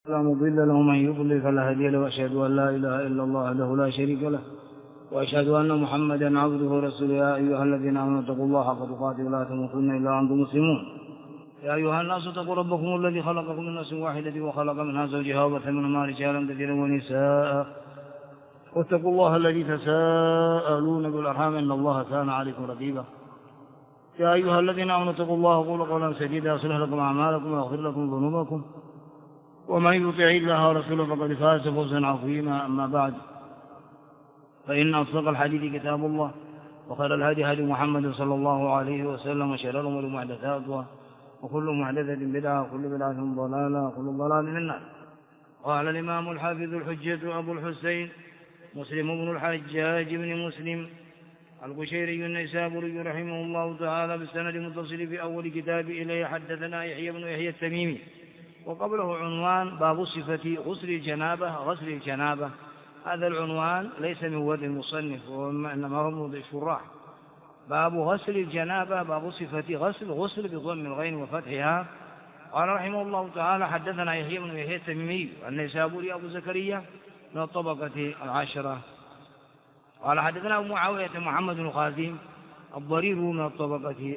لا مضل له ومن يضلل فلا هادي له، وأشهد أن لا إله إلا الله وحده لا شريك له، وأشهد أن محمدا عبده ورسوله. يا أيها الذين آمنوا اتقوا الله حق تقاته ولا تموتن إلا وأنتم مسلمون. يا أيها الناس اتقوا ربكم الذي خلقكم من نفس واحدة وخلق منها زوجها وبث منهما رجالا كثيرا ونساء، واتقوا الله الذي تساءلون بالأرحام إن الله كان عليكم رقيبا. يا أيها الذين آمنوا اتقوا الله وقولوا قولا سديدا يصلح لكم أعمالكم ويغفر لكم ذنوبكم، ومن يطع الله ورسوله فقد فاز فوزا عظيما. أما بعد، فإن أصدق الحديث كتاب الله، وخير الهدي هدي محمد صلى الله عليه وسلم، وشر الأمور محدثاتها، وكل محدثة بدعة، وكل بدعة ضلالة، وكل ضلال في النار. قال الإمام الحافظ الحجة أبو الحسين مسلم بن الحجاج بن مسلم القشيري النيسابوري رحمه الله تعالى بالسند المتصل في أول كتاب إليه: حدثنا يحيى بن يحيى التميمي، وقبله عنوان باب صفة غسل الجنابة. هذا العنوان ليس من ورد المصنف، وإنما هو من الشراح. باب غسل الجنابة، باب صفة غسل بضم الغين وفتحها. قال رحمه الله تعالى: حدثنا يحيى بن يحيى التميمي النيسابوري أبو زكريا من الطبقة العاشرة. قال حدثنا أبو معاوية محمد بن خازم الضرير من الطبقة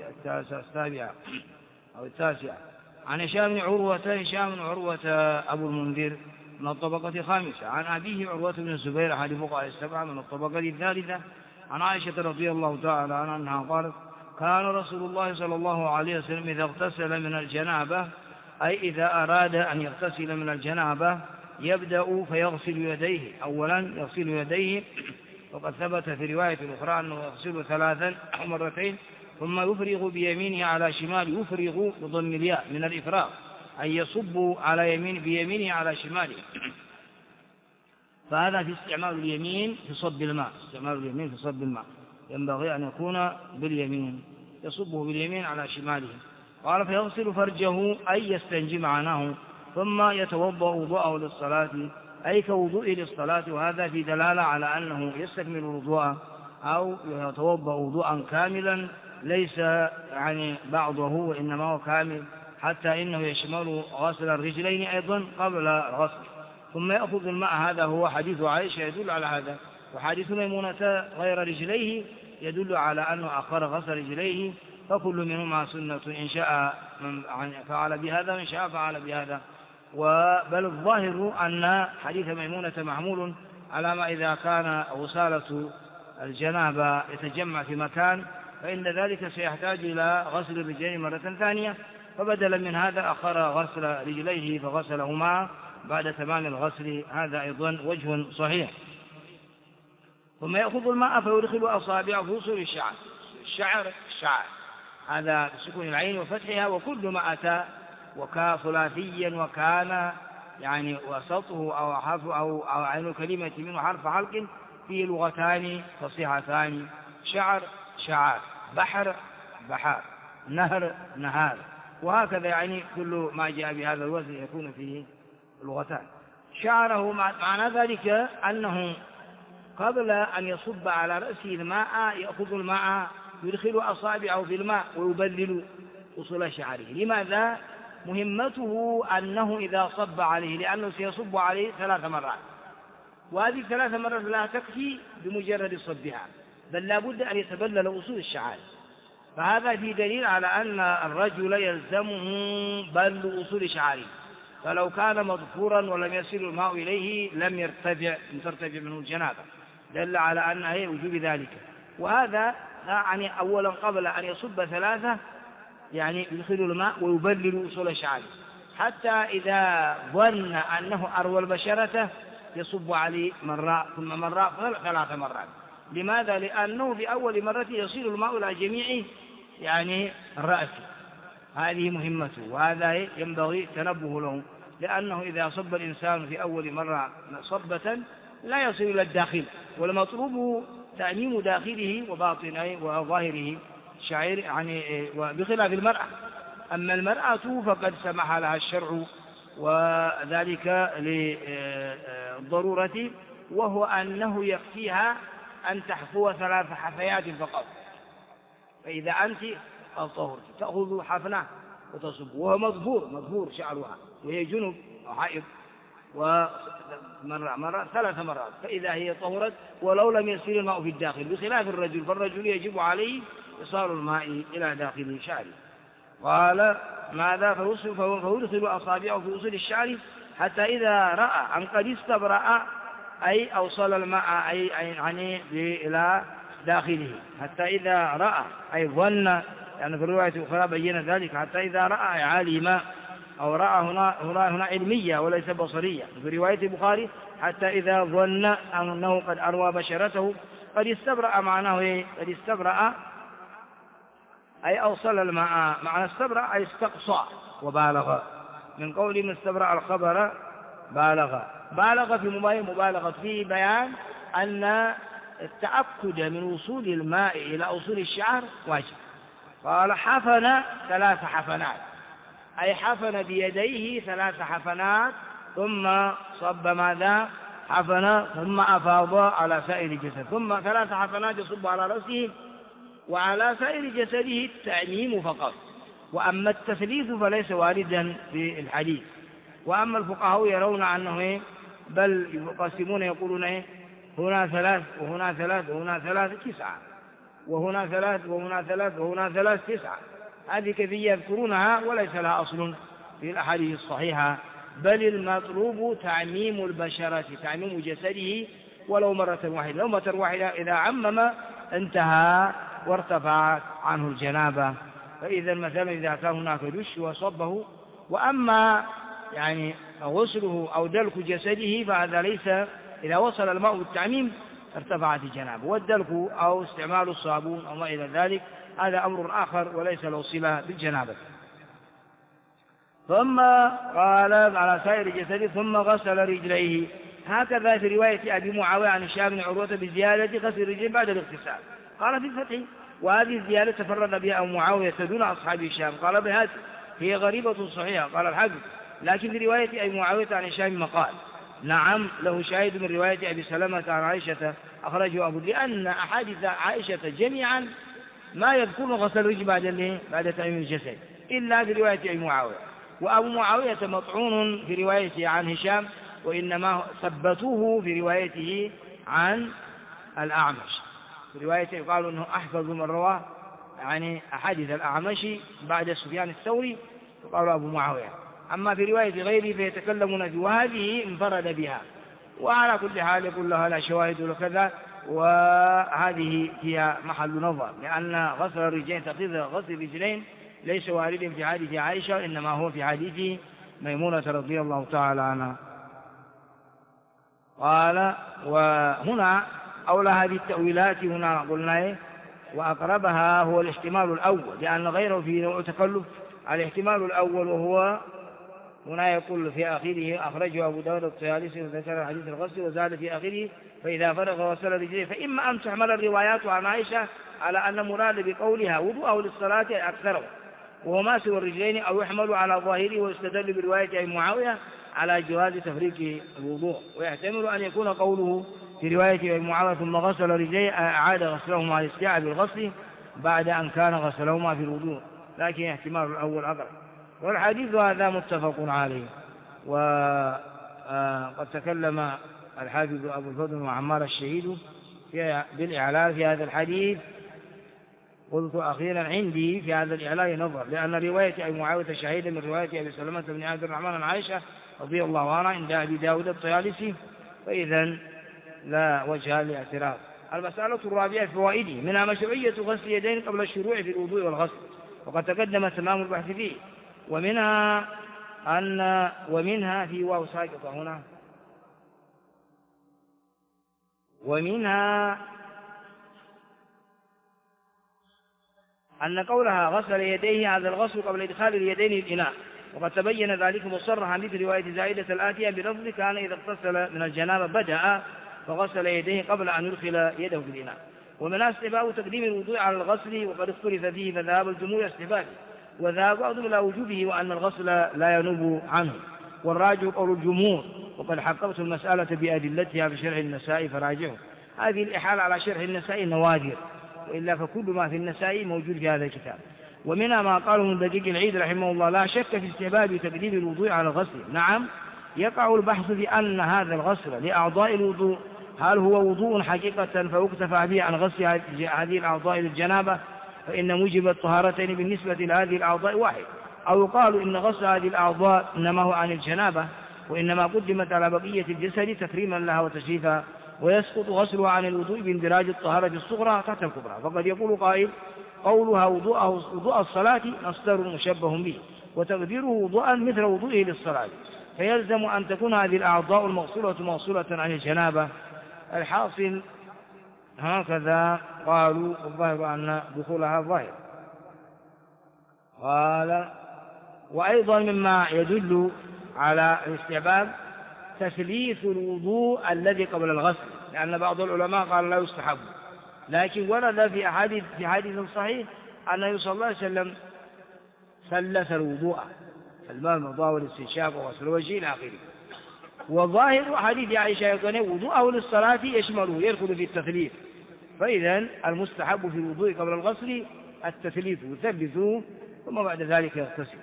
التاسعة عن هشام بن عروة أبو المنذر من الطبقة الخامسة عن أبيه عروة بن الزبير أحد فقهاء السبعة من الطبقة الثالثة عن عائشة رضي الله تعالى عنها أنها قالت: كان رسول الله صلى الله عليه وسلم إذا اغتسل من الجنابة، أي إذا أراد أن يغتسل من الجنابة، يبدأ فيغسل يديه. أولا يغسل يديه، وقد ثبت في رواية أخرى أنه يغسل 3 أو مرتين، ثم يفرغ بيمينه على شماله. يفرغ بضم الياء من الإفراغ، أي يصب على بيمينه على شماله. فهذا في استعمال اليمين في صب الماء، ينبغي أن يكون باليمين، يصبه باليمين على شماله. قال: فيغسل فرجه، أي يستنجي معناه، ثم يتوضأ وضوءه للصلاة، أي كوضوء للصلاة. وهذا في دلالة على أنه يستكمل الوضوء أو يتوضأ وضوءا كاملا، ليس يعني بعضه، وإنما هو كامل، حتى إنه يشمل غسل الرجلين أيضا قبل الغسل. ثم يأخذ الماء. هذا هو حديث عائشة يدل على هذا، وحديث ميمونة غير رجليه يدل على أنه أخر غسل رجليه، فكل منهما سنة، إن شاء فعل بهذا وإن شاء فعل بهذا. بل الظاهر أن حديث ميمونة محمول على ما إذا كان غسالة الجنابة يتجمع في مكان، فإن ذلك سيحتاج إلى غسل الرجلين مرة ثانية، فبدلا من هذا أخر غسل رجليه فغسلهما بعد تمام الغسل. هذا أيضا وجه صحيح. ثم يأخذ الماء فيدخل أصابعه في وصول الشعر هذا بسكون العين وفتحها. وكل ما أتى ثلاثيا وكان يعني وسطه أو حرف أو عين الكلمة منه حرف حلق فيه لغتان فصيحتان: شعر، بحر، نهار، وهكذا. يعني كل ما جاء بهذا الوزن يكون فيه لغتان. شعره معنى ذلك أنه قبل أن يصب على رأسه الماء يأخذ الماء يدخل أصابعه في الماء ويبلل وصول شعره. لماذا؟ مهمته أنه إذا صب عليه، لأنه سيصب عليه 3 مرات، وهذه 3 مرات لا تكفي بمجرد صبها، بل لا بد أن يتبلل وصول الشعر. فهذا في دليل على أن الرجل يلزمه بل وصول شعره، فلو كان مضفورا ولم يصل الماء إليه لم ترتفع منه الجنابة، دل على أن وجوب ذلك. وهذا يعني أولا قبل أن يصب 3 يعني يدخل الماء ويبلل وصول شعره، حتى إذا ظن أنه أروى البشرة يصب عليه مرة ثم مرة 3 مرات. لماذا؟ لأنه في أول مرة يصل الماء إلى جميع يعني الرأس. هذه مهمته، وهذا ينبغي تنبه له، لأنه إذا صب الإنسان في أول مرة صبة لا يصل إلى الداخل، والمطلوب تأميم داخله وباطنه وظاهره شعير يعني، وبخلاف المرأة. أما المرأة فقد سمح لها الشرع، وذلك للضرورة، وهو أنه يكفيها أن تحفو 3 حفيات فقط. فإذا أنت الطهر تأخذ حفنة وتصب، وهو مظهور شعرها، وهي جنب أو حائض، مرة 3 مرات، فإذا هي طهرت ولو لم يسير الماء في الداخل، بخلاف الرجل، فالرجل يجب عليه إيصال الماء إلى داخل شعره. قال ماذا؟ فيدخل أصابعه في أصول الشعر حتى إذا رأى أن قد استبرأ، أي أوصل الماء أي يعني إلى داخله، حتى إذا رأى أي ظن، يعني في الرواية الأخرى بين ذلك، حتى إذا رأى علم، أو رأى هنا علمية وليس بصرية. في رواية البخاري حتى إذا ظن أنه قد أروى بشرته قد استبرأ، معناه قد استبرأ أي أوصل الماء، معنى استبرأ أي استقصى وبالغ، من قول من استبرأ الخبر بالغ في مبالغة في بيان أن التأكد من وصول الماء إلى أصول الشعر واجب. قال حفن 3 حفنات، أي حفن بيديه 3 حفنات، ثم صب ماذا؟ حفن، ثم أفاض على سائر الجسد، ثم 3 حفنات يصب على رأسه، وعلى سائر جسده التعميم فقط. وأما التثليث فليس واردا في الحديث. وأما الفقهاء يرون أنه بل يقسمون، يقولون هنا 3 وهنا 3 وهنا 3 9، وهنا 3 وهنا 3 وهنا 3 9. هذه كيفية يذكرونها وليس لها أصل في الأحاديث الصحيحة، بل المطلوب تعميم البشرة، تعميم جسده ولو مرة واحدة. لو مرة واحدة إذا عمم انتهى وارتفعت عنه الجنابة. فإذا مثلا إذا كان هناك دش وصبه، وأما يعني غسله أو دلك جسده فهذا ليس، إذا وصل الماء بالتعميم ارتفعت الجنابة، والدلك أو استعمال الصابون أو ما إلى ذلك هذا أمر آخر وليس له صلة بالجنابة. ثم قال على سائر جسده ثم غسل رجليه، هكذا في رواية أبي معاوية عن هشام بن عروة بزيادة غسل الرجلين بعد الاغتسال. قال في الفتح وهذه الزيادة تفرد بها أبو معاوية دون أصحاب هشام. قال بهذه هي غريبة صحيحة. قال الحافظ لكن في رواية أبي معاوية عن هشام مقال نعم له شاهد من رواية أبي سلمة عن عائشة أخرجه أبو، لأن أحاديث عائشة جميعا ما يذكر غسل الرجل بعد تعميم الجسد إلا في رواية أبي معاوية. وأبو معاوية مطعون في روايته عن هشام، وإنما ثبتوه في روايته عن الأعمش. في روايته قالوا أنه أحفظ من رواه يعني أحاديث الأعمش بعد سفيان الثوري، وقالوا أبو معاوية. أما في رواية غيره فيتكلمون في وهذه انفرد بها. وعلى كل حال يقول لها لا شواهد ولا كذا، وهذه هي محل نظر، لأن غسل الرجلين تقييد غسل الرجلين ليس واردا في حديث عائشة، إنما هو في حديث ميمونة رضي الله تعالى عنها. قال وهنا أولى هذه التأويلات هنا قلنا وأقربها هو الاحتمال الأول، لأن غيره في نوع تكلف. الاحتمال الأول وهو هنا يقول في آخره أخرجه أبو داود الطيالسي وذكر حديث الغسل وزاد في آخره فإذا فرغ غسل رجليه. فإما أن تحمل الروايات عن عائشة على أن مراد بقولها وضوءه للصلاة أكثره وهو ما سوى الرجلين، أو يحمل على ظاهره ويستدل برواية أبي معاوية على جواز تفريق الوضوء. ويحتمل أن يكون قوله في رواية أبي معاوية ثم غسل رجليه أعاد غسلهما على الاستيعاب بالغسل بعد أن كان غسلهما في الوضوء، لكن احتمال الأول أقرب. والحديث هذا متفق عليه. وقد تكلم الحافظ أبو الفضل وعمار الشهيد بالإعلان في هذا الحديث. قلت أخيرا عندي في هذا الإعلان نظر، لأن رواية أبي معاوية شهيدة من رواية أبي سلمة بن عبد الرحمن عن عائشة رضي الله عنها عند أبي داود الطيالسي، فإذا لا وجه لاعتراض. المسألة الرابعة فوائده، منها مشروعية غسل اليدين قبل الشروع في الوضوء والغسل، وقد تقدم تمام البحث فيه. ومنها في واو ساقطة هنا، ومنها أن قولها غسل يديه هذا الغسل قبل إدخال اليدين الإناء، وقد تبين ذلك مصرحا في رواية زائدة الآتية بلفظ كان إذا اغتسل من الجنابة بدأ فغسل يديه قبل أن يدخل يده في الإناء. ومنها استحباب تقديم الوضوء على الغسل، وقد اختلف فيه فذهب الجمهور استحبابه وذهب بعضهم إلى وجوبه وأن الغسل لا ينوب عنه، والراجح قول الجمهور. وقد حققت المسألة بأدلتها في شرح النسائي فراجعه. هذه الإحالة على شرح النسائي نوادر، وإلا فكل ما في النسائي موجود في هذا الكتاب. ومنها ما قاله من دقيق العيد رحمه الله لا شك في استحباب تقديم الوضوء على الغسل، نعم يقع البحث في أن هذا الغسل لأعضاء الوضوء هل هو وضوء حقيقة فيكتفى به عن غسل هذه الأعضاء للجنابة، فإن موجب الطهارتين بالنسبة لهذه الأعضاء واحد، أو يقال إن غسل هذه الأعضاء إنما هو عن الجنابة وإنما قدمت على بقية الجسد تكريما لها وتشريفا، ويسقط غسلها عن الوضوء باندراج الطهارة الصغرى تحت الكبرى. فقد يقول قائل قولها وضوء الصلاة مصدر مشبه به، وتقديره وضوءا مثل وضوئه للصلاة، فيلزم أن تكون هذه الأعضاء المغسولة موصولة عن الجنابة. الحاصل هكذا قالوا، الظاهر أن دخولها ظاهر. قال وأيضا مما يدل على الاستحباب تثليث الوضوء الذي قبل الغسل، لأن بعض العلماء قال لا يستحب، لكن ورد في حديث صحيح أنه صلى الله عليه وسلم ثلث الوضوء، الماء المضاء والاستنشاق وغسل الوجه إلى آخره. وظاهر حديث عائشة يقول وضوءه للصلاة يشمله يدخل في التثليث، فإذا المستحب في الوضوء قبل الغسل التثليث، يثلثه ثم بعد ذلك يغتسل.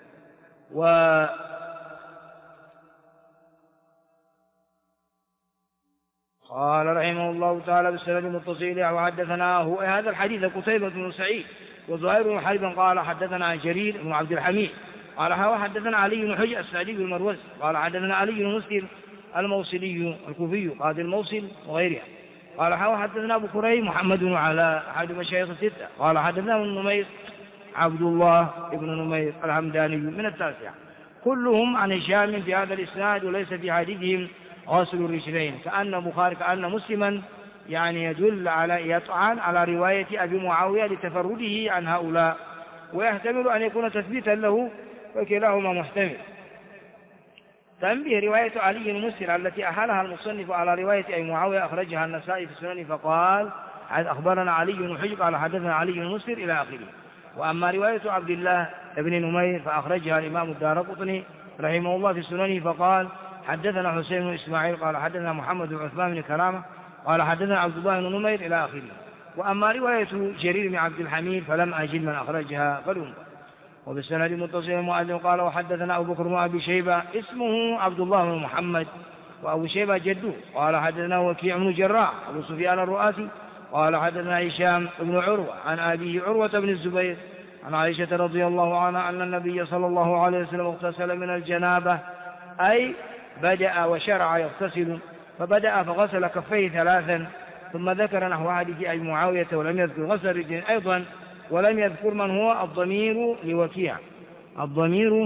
قال رحمه الله تعالى بالسند المتصل وحدثناه هذا الحديث قتيبة بن سعيد وزهير بن حرب قال حدثنا جرير بن عبد الحميد قال حدثنا علي بن حجر السعدي بن المروزي قال حدثنا علي بن مسلم الموصلي الكوفي قاضي الموصل وغيرها قال حدثنا أبو كريم محمد بن علاء أحد مشايخ الستة قال حدثنا ابن نمير عبد الله بن نمير الحمداني من التاسعة، كلهم عن هشام في هذا الإسناد، وليس في حديثهم غسل الرجلين، كأن مسلما يعني يدل على يطعن على رواية أبي معاوية لتفرده عن هؤلاء، ويحتمل أن يكون تثبيتا له، وكلاهما محتمل. تنبيه رواية علي المسر التي أحالها المصنف على رواية أبي معاوية أخرجها النسائي في السنن فقال أخبرنا علي بن حجر قال حدثنا علي المسر إلى آخره. وأما رواية عبد الله بن نمير فأخرجها الإمام الدارقطني رحمه الله في السنن فقال حدثنا حسين بن إسماعيل قال حدثنا محمد بن عثمان بن كرامة قال حدثنا عبد الله بن نمير إلى آخره. وأما رواية جرير بن عبد الحميد فلم أجد من أخرجها فلم. وبالسند متصل المؤذن قال وحدثنا أبو بكر بن أبي شيبة اسمه عبد الله بن محمد وأبو شيبة جده قال حدثنا وكيع بن جراح أبو سفيان الرؤاسي قال حدثنا هشام بن عروة عن أبيه عروة بن الزبير عن عائشة رضي الله عنها أن النبي صلى الله عليه وسلم اغتسل من الجنابة، أي بدأ وشرع يغتسل، فبدأ فغسل كفيه ثلاثا، ثم ذكر نحو حديث أبي معاوية ولم يذكر غسل الرجلين أيضا، ولم يذكر من هو الضمير لوكيع، الضمير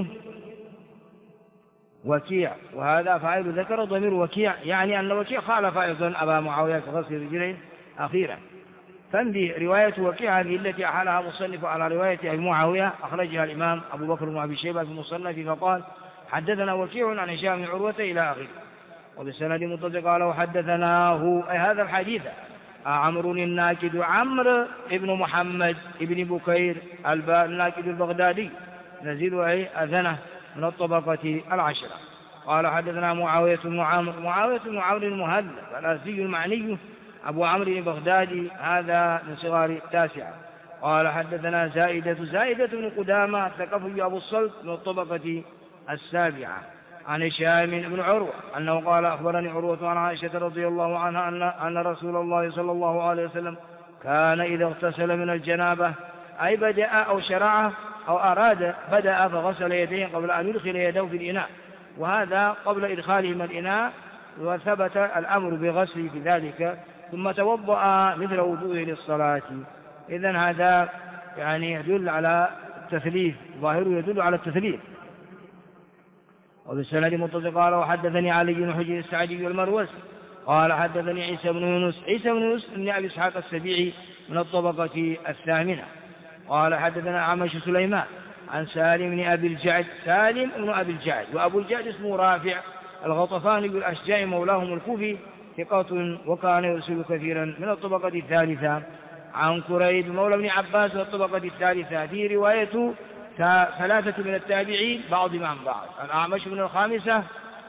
وكيع، وهذا فاعل ذكر ضمير وكيع، يعني أن وكيع خالف أيضا أبا معاوية في غسل الرجلين أخيرا. فاندي رواية وكيع هذه التي أحالها مصنف على رواية أبي معاوية أخرجها الإمام أبو بكر بن أبي شيبة في مصنف فقال حدثنا وكيع عن هشام بن عروة إلى آخره. وبالسند متصل قال وحدثناه هذا الحديث عمرو الناكد عمرو بن محمد بن بكير الناكد البغدادي نزيل أذنه من الطبقة العشرة قال حدثنا معاوية بن عمرو المهذب الأزدي المعني أبو عمرو البغدادي هذا من صغار التاسعة قال حدثنا زائدة بن قدامة الثقفي أبو الصلت من الطبقة السابعة عن هشام بن عروة أنه قال أخبرني عروة عن عائشة رضي الله عنها أن رسول الله صلى الله عليه وسلم كان إذا اغتسل من الجنابة أي بدأ أو شرع أو أراد بدأ فغسل يديه قبل أن يدخل يده في الإناء، وهذا قبل إدخالهما الإناء، وثبت الأمر بغسل في ذلك، ثم توضأ مثل وضوءه للصلاة. إذن هذا يعني يدل على التثليث، ظاهره يدل على التثليث. وبالسند متصل قال وحدثني علي بن حجر السعدي المروزي قال حدثني عيسى بن يونس بن أبي إسحاق السبيعي من الطبقة الثامنة قال حدثنا عمش سليمان عن سالم بن أبي الجعد وأبو الجعد اسمه رافع الغطفاني بالأشجاع مولاهم الكوفي ثقة وكان يرسل كثيرا من الطبقة الثالثة عن كريب مولى بن عباس من الطبقة الثالثة. في رواية ثلاثة من التابعين بعضهم عن بعض، الأعمش من الخامسة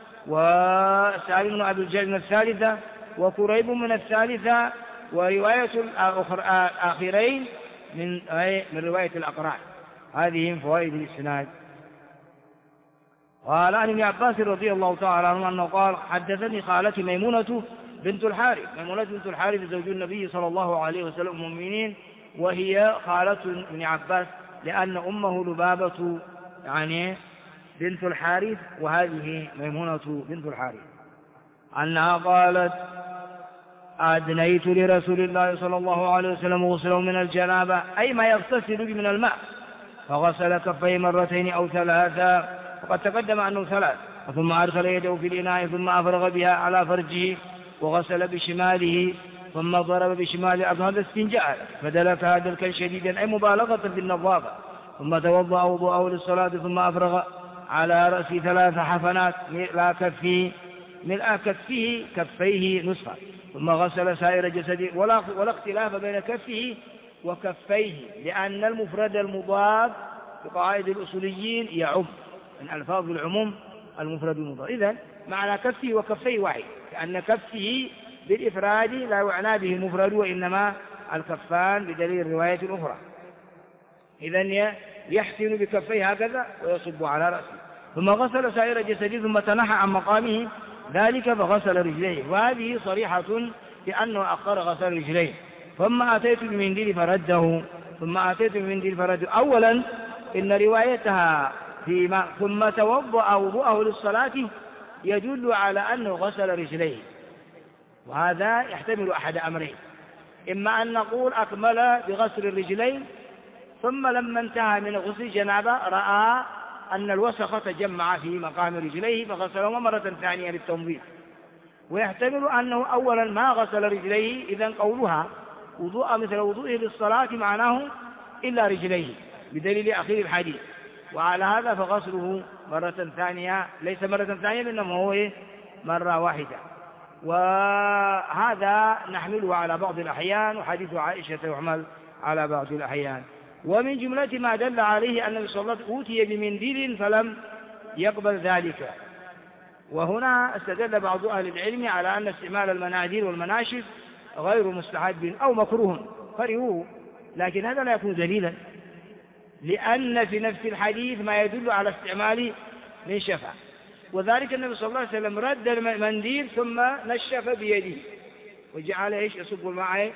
وسالم بن أبي الجعد من الثالثة وكريب من الثالثة، ورواية الآخرين من رواية الأقران. هذه من فوائد الإسناد. قال عن ابن عباس رضي الله تعالى عنه أنه قال حدثني خالتي ميمونة بنت الحارث. ميمونة بنت الحارث زوج النبي صلى الله عليه وسلم المؤمنين، وهي خالة ابن عباس لأن أمه لبابة يعني بنت الحارث، وهذه ميمونة بنت الحارث، أنها قالت أدنيت لرسول الله صلى الله عليه وسلم غسله من الجنابة، أي ما يغتسل به من الماء، فغسل كفيه مرتين أو ثلاثا، وقد تقدم أنه ثلاث، ثم أدخل يده في الإناء ثم أفرغ بها على فرجه وغسل بشماله ثم ضرب بشماله، هذا استنجاء، فدلكها دلكا شديدا أي مبالغة في النظافة، ثم توضأ وضوءه للصلاة ثم أفرغ على رأسه 3 حفنات ملء كفه كفيه نصفا، ثم غسل سائر جسده، ولا اختلاف بين كفه وكفيه، لأن المفرد المضاف في قواعد الأصوليين يعم من ألفاظ العموم المفرد المضاف. إذن معنى كفه وكفيه واحد، لأن كفه بالإفراد لا يعنى به المفرد وإنما الكفان بدليل الرواية الأخرى. إذن يحسن بكفيه هكذا ويصب على رأسه، ثم غسل سائر جسده ثم تنحى عن مقامه ذلك فغسل رجليه، وهذه صريحة بأنه أخر غسل رجليه. ثم أتيت بمنديل فرده أولا إن روايتها فيما ثم توضأ وضوءه للصلاة يدل على أنه غسل رجليه، وهذا يحتمل أحد أمرين: إما أن نقول أكمل بغسل الرجلين ثم لما انتهى من غسل الجنابة رأى أن الوسخ تجمع في مقام رجليه فغسلهما مرة ثانية للتنظيف، ويحتمل أنه أولا ما غسل رجليه، إذن قولها وضوء مثل وضوءه للصلاة معناه إلا رجليه بدليل أخير الحديث، وعلى هذا فغسله مرة ثانية ليس مرة ثانية إنما هو مرة واحدة، وهذا نحمله على بعض الأحيان، وحديث عائشة يحمل على بعض الأحيان. ومن جملة ما دل عليه أن النبي صلى الله عليه وسلم أوتي بمنديل فلم يقبل ذلك، وهنا استدل بعض أهل العلم على أن استعمال المناديل والمناشف غير مستحب أو مكروه كرهوه، لكن هذا لا يكون دليلا، لأن في نفس الحديث ما يدل على استعمال منشفة، وذلك النبي صلى الله عليه وسلم رد المنديل ثم نشف بيده وجعل يصب الماء،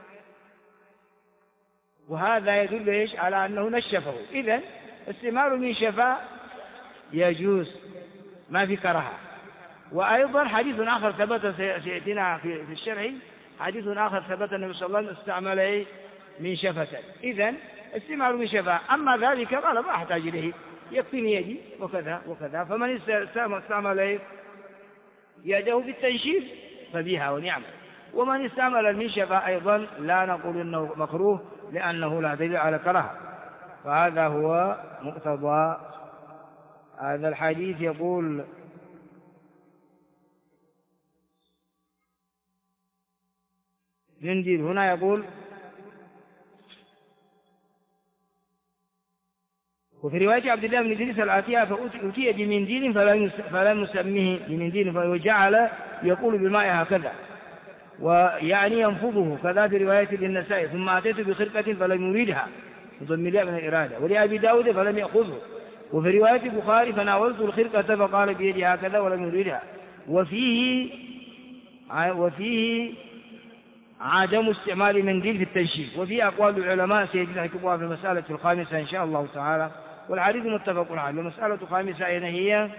وهذا يدل على أنه نشفه. إذن استعمال المنشفة يجوز ما في كراهة. وأيضا حديث آخر ثبت سيأتينا في الشرح، حديث آخر ثبت النبي صلى الله عليه وسلم استعمل منشفة، إذن استعمال منشفة. أما ذلك قال ما أحتاج إليه يكفيني يدي وكذا وكذا، فمن استعمل يده بالتنشيف فبها ونعم، ومن استعمل المنشفة أيضا لا نقول إنه مكروه لأنه لا دليل على كراهة. فهذا هو مقتضى هذا الحديث. يقول منديل هنا، يقول وفي رواية عبد الله بن إدريس الآتية فأتي بمنديل فلم يسميه بمنديل وجعل يقول بالماء هكذا ويعني ينفضه، كذا في رواية للنسائي ثم أتيت بخرقة فلم يريدها بضم الياء من الإرادة، ولأبي داود فلم يأخذه، وفي رواية البخاري فناولت الخرقة فقال بيدي هكذا ولم يريدها. وفيه عدم استعمال منديل في التنشيف، وفي أقوال العلماء سيجد حكمها في المسألة الخامسة إن شاء الله تعالى، والحديث متفق عليه. المسألة الخامسة أين هي؟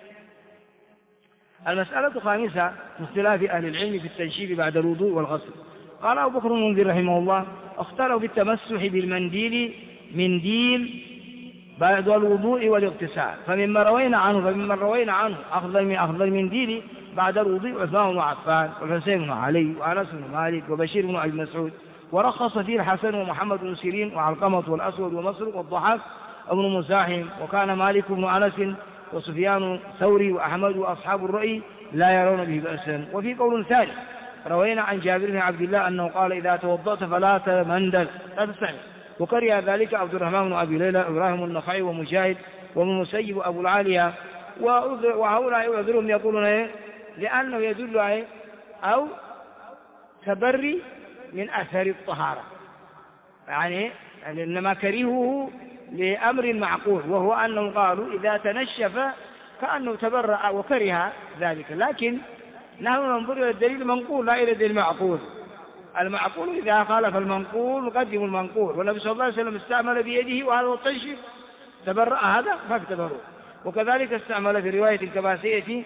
المسألة الخامسة اختلاف أهل العلم في التنشيف بعد الوضوء والغسل. قال أبو بكر المنذر رحمه الله اختلفوا في التمسح بالمنديل منديل بعد الوضوء والاغتسال، فمما روينا عنه أخذ المنديل بعد الوضوء عثمان بن عفان والحسين بن علي وأنس بن مالك وبشير بن أبي مسعود، ورخص فيه الحسن ومحمد بن سيرين وعلقمة والأسود ومسروق والضحاك ابن مزاحم، وكان مالك بن أنس وسفيان ثوري وأحمد وأصحاب الرأي لا يرون به بأسا. وفي قول ثاني روينا عن جابر بن عبد الله أنه قال إذا توضأت فلا تمندل لا تستعمل، وكره ذلك عبد الرحمن بن أبي ليلى إبراهيم النخعي ومجاهد وابن المسيب وأبو العالية، وهؤلاء يعذرهم يقولون لأنه يدل أو تبري من أثر الطهارة، يعني إنما كرهه لأمر معقول، وهو أنهم قالوا إذا تنشف كأنه تبرأ وكره ذلك. لكن نحن ننظر إلى الدليل المنقول لا إلى الدليل المعقول. المعقول إذا خالف المنقول نقدم المنقول، والنبي صلى الله عليه وسلم استعمل بيده وهذا التنشف تبرأ هذا فاكتبره. وكذلك استعمل في رواية الكباسية.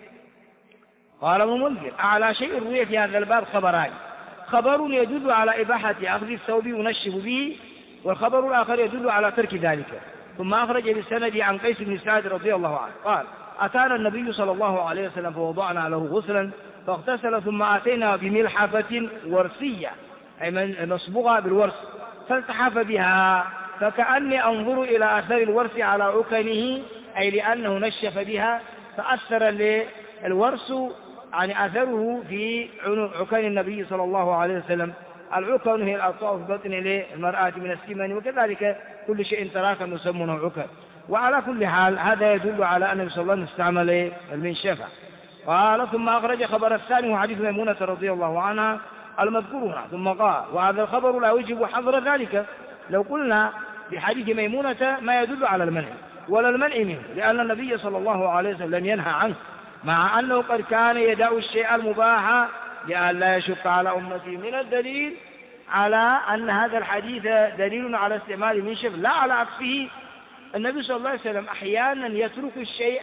قال ابن منذر: أعلى شيء روي في هذا الباب خبران: خبر يدل على إباحة أخذ الثوب ينشف به، والخبر الآخر يدل على ترك ذلك. ثم أخرج بالسند عن قيس بن سعد رضي الله عنه قال: أتانا النبي صلى الله عليه وسلم فوضعنا له غسلا فاغتسل، ثم أتينا بملحفة ورسية أي مصبوغة بالورس فالتحف بها، فكأني أنظر إلى أثر الورس على عكنه، أي لأنه نشف بها فأثر الورس عن أثره في عكن النبي صلى الله عليه وسلم. العكن هي الأطراف في بطن المرأة من السمن، وكذلك كل شيء تراكم يسمونه عكن. وعلى كل حال هذا يدل على أن النبي صلى الله عليه وسلم استعمل المنشفة. قال: ثم أخرج خبر الثاني وحديث ميمونة رضي الله عنها المذكور هنا. ثم قال: وهذا الخبر لا يجب حظر ذلك. لو قلنا بحديث ميمونة ما يدل على المنع ولا المنع منه، لأن النبي صلى الله عليه وسلم لم ينهى عنه، مع أنه قد كان يدع الشيء المباح لأن لا يشق على أمته. من الدليل على أن هذا الحديث دليل على استعمال المنشف لا على عكسه. النبي صلى الله عليه وسلم أحيانا يترك الشيء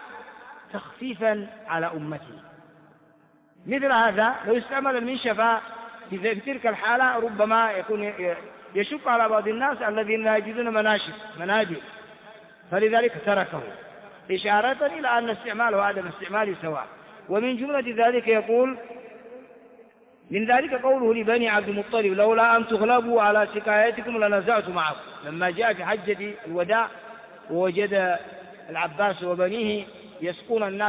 تخفيفا على أمته. مثل هذا لو استعمل المنشف في تلك الحالة ربما يكون يشق على بعض الناس الذين لا يجدون منادل، فلذلك تركه إشارة إلى أن استعماله وعدم استعماله سواء. ومن جملة ذلك يقول: من ذلك قوله لبني عبد المطلب: لولا أن تغلبوا على شكايتكم لنزعت معكم. لما جاء في حجة الوداع ووجد العباس وبنيه يسقون الناس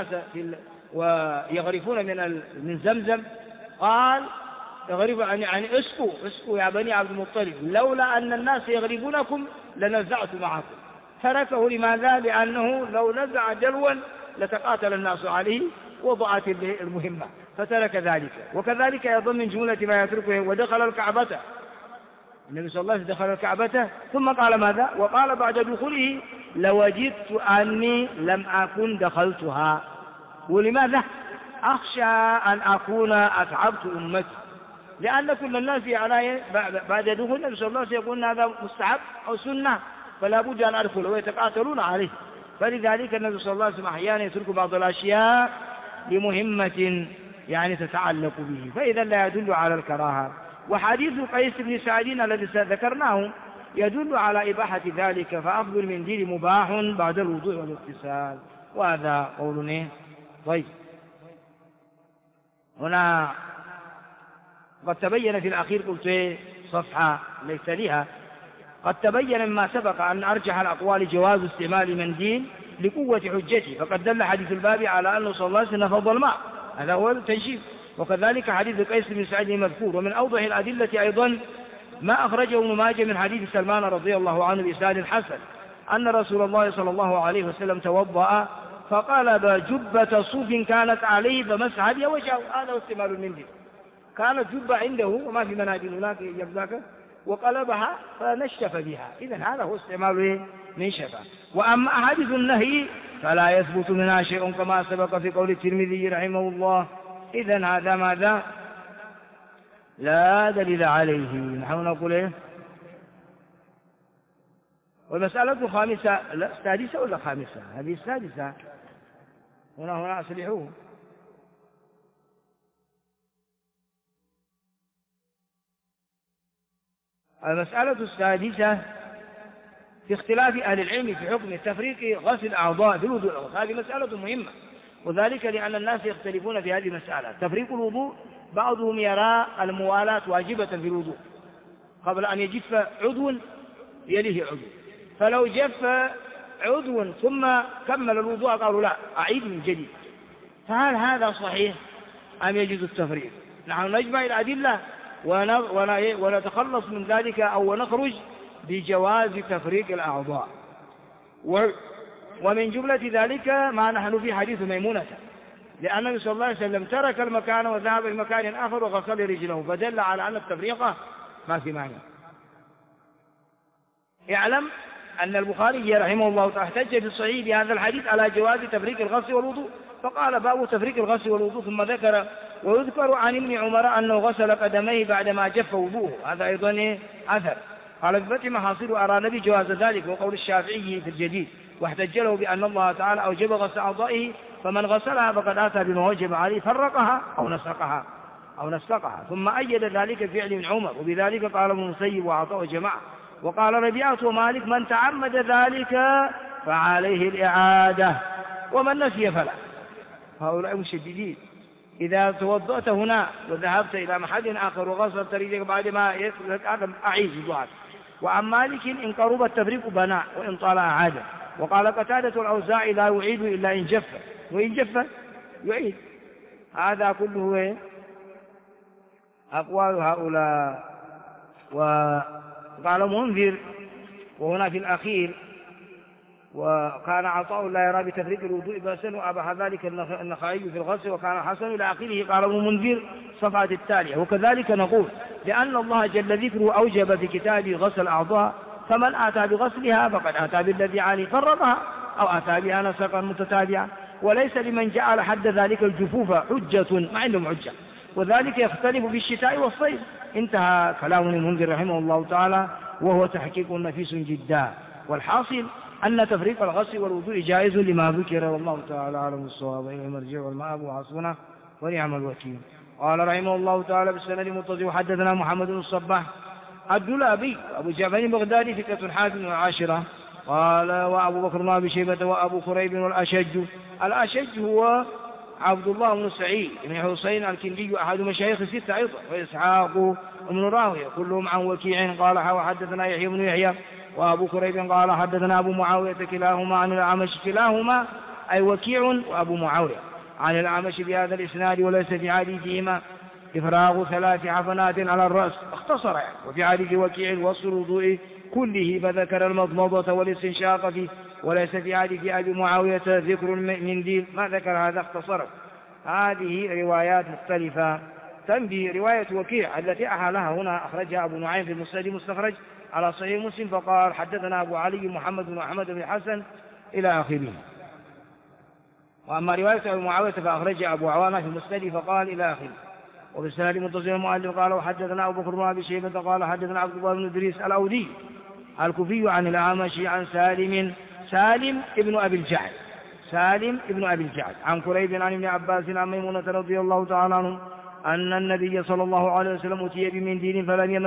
ويغرفون من زمزم، قال: يغرف يعني اسقوا يا بني عبد المطلب، لولا أن الناس يغرفونكم لنزعت معكم. تركه لماذا؟ لأنه لو نزع دلوا لتقاتل الناس عليه وضعت المهمة، فترك ذلك. وكذلك أيضا من جملة ما يتركه: ودخل الكعبة. النبي صلى الله عليه وسلم دخل الكعبة ثم قال ماذا؟ وقال بعد دخوله: لوجدت أني لم أكن دخلتها. ولماذا؟ أخشى أن أكون أتعبت أمتي، لأن كل الناس يعني بعد دخول النبي صلى الله عليه وسلم يقول هذا مستحب أو سنة، فلا بد أن أدخل ويتقاتلون عليه. فلذلك النبي صلى الله عليه وسلم أحيانا يترك بعض الأشياء لمهمة يعني تتعلق به، فإذا لا يدل على الكراهة. وحديث قيس بن سعد الذي ذكرناه يدل على إباحة ذلك، فأخذ المنديل مباح بعد الوضوء والاغتسال، وهذا قولنا. طيب، هنا قد تبين في الأخير، قلت صفحة ليس لها، قد تبين مما سبق أن أرجح الأقوال جواز استعمال المنديل لقوة حجته، فقد دل حديث الباب على أنه صلى الله عليه وسلم نفض الماء، هذا هو التنشيف. وكذلك حديث قيس بن سعد المذكور. ومن أوضح الأدلة أيضا ما أخرجه ابن ماجه من حديث سلمان رضي الله عنه بإسناد حسن أن رسول الله صلى الله عليه وسلم توضأ فقلب جبة صوف كانت عليه فمسح بها وجهه. هذا هو استعمال المنديل، كانت جبة عنده وما في مناديل هناك يبذاك وقلبها فنشف بها، إذن هذا هو استعمال منشفة. وأما أحاديث النهي فلا يثبت منها شيء كما سبق في قول الترمذي رحمه الله. إذن هذا ماذا؟ لا دليل عليه. نحن نقول إيه؟ والمسألة الخامسة، لا السادسة ولا خامسة؟ هذه السادسة. هنا أصلحوه. المسألة السادسة في اختلاف أهل العلم في حكم تفريق غسل أعضاء في الوضوء. هذه مسألة مهمة، وذلك لأن الناس يختلفون في هذه المسألة. تفريق الوضوء بعضهم يرى الموالاة واجبة في الوضوء، قبل أن يجف عضو يليه عضو، فلو جف عضو ثم كمل الوضوء قالوا لا أعيد من جديد. فهل هذا صحيح أم يجوز التفريق؟ نحن نجمع الأدلة ونتخلص من ذلك أو نخرج بجواز تفريق الأعضاء. ومن جملة ذلك ما نحن في حديث ميمونة، لأن النبي صلى الله عليه وسلم ترك المكان وذهب إلى مكان آخر وغسل رجله، فدل على أن التفريق ما في معنى. اعلم أن البخاري رحمه الله تعالى احتج في الصحيح بهذا الحديث على جواز تفريق الغسل والوضوء، فقال باب تفريق الغسل والوضوء، ثم ذكر ويذكر عن ابن عمر أنه غسل قدميه بعدما جف وضوءه، هذا أيضا أثر. قال في فتح محاصيل أراد بجواز ذلك، وقول الشافعي في الجديد، واحتج له بأن الله تعالى أوجب غسل أعضائه، فمن غسلها فقد أتى بما وجب عليه، فرقها أو نسقها. ثم أيد ذلك بفعل ابن عمر، وبذلك قال ابن المسيب وعطاء جماعة. وقال ربيعة ومالك من تعمد ذلك فعليه الإعادة، ومن نسي فلا. هؤلاء مشددين. إذا توضأت هنا وذهبت إلى محل آخر وغسلت رجلك بعد ما يسلك هذا أعيد الدعاء. وعن مالك إن قرب التفريق بناء وإن طال أعاده. وقال قتادة الأوزاعي لا يعيد إلا إن جف، وإن جف يعيد. هذا كله أقوال هؤلاء. وقال منذر وهنا في الأخير وكان عطاء لا يرى بتفريق الوضوء بأسا وأباح ذلك النخعي في الغسل وكان حسن إلى آخره. قال ابن منذر صفحة التالية وكذلك نقول لأن الله جل ذكره أوجب في كتابه غسل الأعضاء، فمن أتى بغسلها فقد أتى بالذي عليه فرضها أو أتى بها نسقا متتابعا، وليس لمن جعل حد ذلك الجفوف حجة، ما عندهم حجة، وذلك يختلف بالشتاء والصيف. انتهى كلام المنذر رحمه الله تعالى، وهو تحقيق نفيس جدا. والحاصل أن تفريق الغسل والوضوء جائز لما ذكر، والله تعالى أعلم بالصواب. إليه المرجع والمآب وحسبنا ونعم الوكيل. قال رحمه الله تعالى بالسند المتصل حدثنا محمد بن الصباح الدولابي أبو جعفر البغدادي ثقة حاتم والعاشرة. قال وأبو بكر بن أبي شيبة وأبو كريب الأشج هو عبد الله بن سعيد بن حسين الكندي أحد مشايخ الستة أيضا، وإسحاق بن راهويه كلهم عن وكيع. قال وحدثنا يحيى بن يحيى وأبو كريب قال حدثنا أبو معاوية كلاهما عن الأعمش، كلاهما أي وكيع وأبو معاوية عن الأعمش بهذا الإسناد، وليس في حديثهما إفراغ 3 حفنات على الرأس، اختصر يعني. وفي حديث وكيع وصل الوضوء كله فذكر المضمضة والاستنشاق فيه، وليس في حديث أبي معاوية ذكر المنديل، ما ذكر هذا اختصره. هذه روايات مختلفة. تنبي رواية وكيع التي أحالها هنا أخرجها أبو نعيم في المسند مستخرج على صحيح مسلم، فقال حدثنا أبو علي محمد بن أحمد بن حسن إلى آخره. وأما رواية أبي معاوية فأخرجها أبو عوانة في المسند فقال إلى آخره. وبالسند متصل المؤلف قال وحدثنا أبو بكر بن أبي شيبة قال حدثنا عبد الله بن إدريس الأودي الكوفي عن الأعمش عن سالم ابن أبي الجعد عن كريب عن ابن عباس عن ميمونة رضي الله تعالى عنه أن النبي صلى الله عليه وسلم أتي بمنديل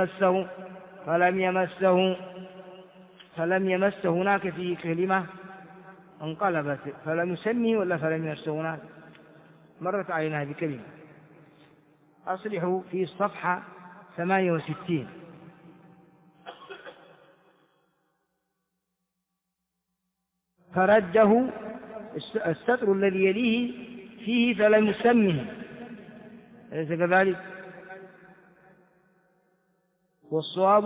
فلم يمسه هناك في كلمة انقلبت فلم يسمي ولا فلم يمسه هناك، مرت علينا هذه كلمة. أصلحوا في الصفحة 68 فرده السطر الذي يليه فيه فلم يسمه، أليس كذلك؟ والصواب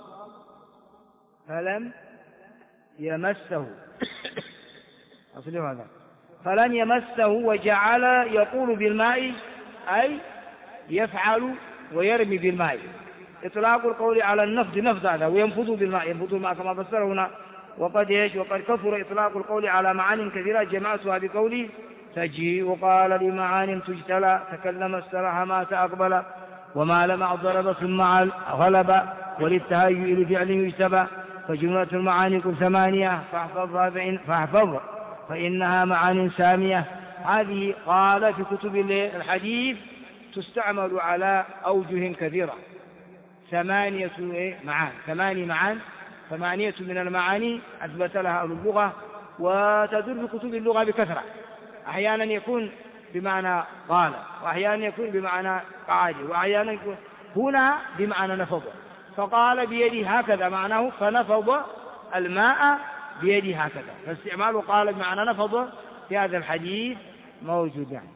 فلم يمسه أصلحوا هذا فلم يمسه، وجعل يقول بالماء أي يفعل ويرمي بالماء، إطلاق القول على النفض نفض هذا، وينفض بالماء كما فسر هنا. وقد كثر إطلاق القول على معان كثيرة جمعتها بقوله تجيء، وقال لمعان تجتلى تكلم استراح مات أقبل وما لمع ضرب ثم غلب وللتهيؤ لفعل يجتبى، فجملة المعاني كل 8 فاحفظ فإنها معان سامية. هذه قال في كتب الحديث تستعمل على أوجه كثيرة، 8 معان، 8 من المعاني أثبت لها أهل اللغة، وتدل في كتب اللغة بكثرة. أحيانا يكون بمعنى قال، وأحيانا يكون بمعنى قعد، وأحيانا يكون هنا بمعنى نفض، فقال بيدي هكذا معناه فنفض الماء بيدي هكذا، فاستعماله قال بمعنى نفض في هذا الحديث موجود يعني.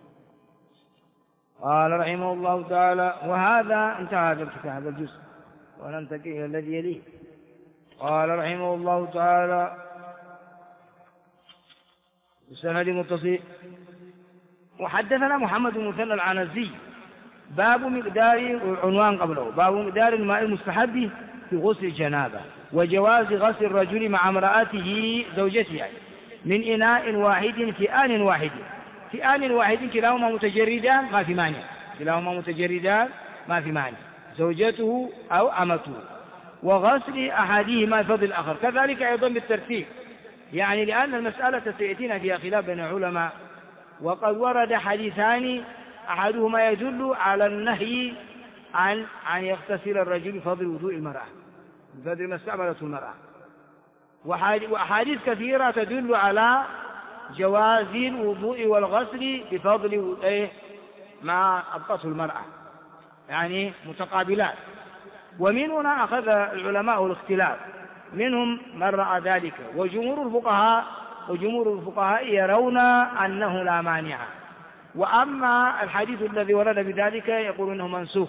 قال رحمه الله تعالى وهذا انتهى هذا الكتاب هذا الجزء، وننتقل إلى الذي يليه. قال رحمه الله تعالى بسند متصل وحدثنا محمد بن مثنى العنزي باب مقدار عنوان قبله باب مقدار الماء المستحب في غسل الجنابة، وجواز غسل الرجل مع امرأته زوجته من إناء واحد في آن واحد، في آن واحد كلاهما متجردان ما في مانع، كلاهما متجردان ما في مانع، زوجته أو أمته، وغسل أحدهما فضل الآخر، كذلك أيضا بالترتيب، يعني لأن المسألة سيأتينا فيها خلاف بين العلماء، وقد ورد حديثان أحدهما يدل على النهي عن أن يغتسل الرجل بفضل وضوء المرأة، بفضل ما استعملته المرأة، وأحاديث كثيرة تدل على جواز الوضوء والغسل بفضل ما أبقته المرأة، يعني متقابلات. ومن هنا أخذ العلماء الاختلاف، منهم من رأى ذلك، وجمهور الفقهاء يرون أنه لا مانع، وأما الحديث الذي ورد بذلك يقول أنه منسوخ،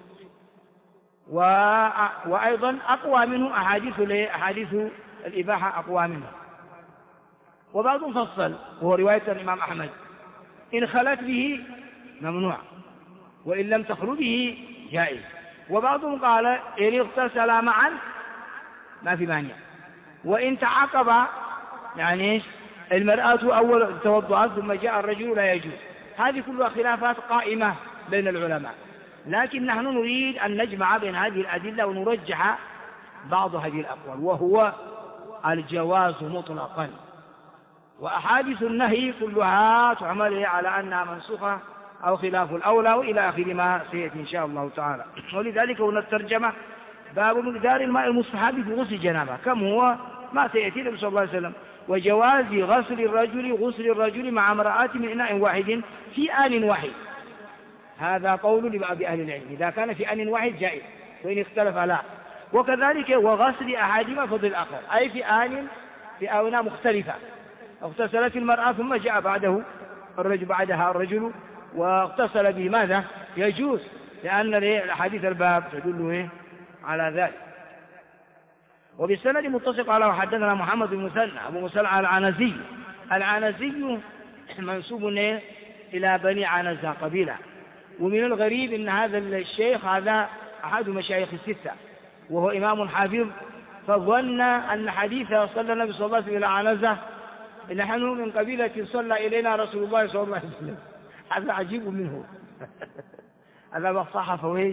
وأيضا أقوى منه أحاديث الإباحة أقوى منه. وبعضهم فصل، وهو رواية الإمام أحمد، إن خلت به ممنوع، وإن لم تخل به جائز. وبعضهم قال إن اغتسلا معا ما في مانع، وإن تعاقب يعني المرأة أول توضأت ثم جاء الرجل لا يجوز. هذه كلها خلافات قائمة بين العلماء، لكن نحن نريد أن نجمع بين هذه الأدلة ونرجح بعض هذه الأقوال، وهو الجواز مطلقا، وأحاديث النهي كلها تعمل على أنها منسوخة أو خلاف الأولى، وإلى آخر ما سيأتي إن شاء الله تعالى. ولذلك هنا الترجمة باب مقدار الماء المستحب في غسل الجنابة، كم هو ما سيأتي النبي صلى الله عليه وسلم، وجواز غسل الرجل مع امرأة من إناء واحد في آن واحد. هذا قول لبعض أهل العلم، إذا كان في آن واحد جائز، وإن اختلف لا. وكذلك وغسل أحدهما فضل الآخر، أي في آونة مختلفة، اغتسلت المرأة ثم جاء بعدها الرجل واغتسل به، ماذا يجوز، لأن الحديث الباب تدل على ذلك. وبالسند متصل قال وحدثنا محمد بن مثنى أبو مسلع العنزي منسوب إلى بني عنزة قبيلة. ومن الغريب أن هذا الشيخ هذا أحد مشايخ الستة، وهو إمام حافظ، فظن أن حديث صلى النبي صلى الله عليه وسلم إلى عنزة نحن من قبيلة صلى إلينا رسول الله صلى الله عليه وسلم. هذا عجيب منه. هذا ما صحفه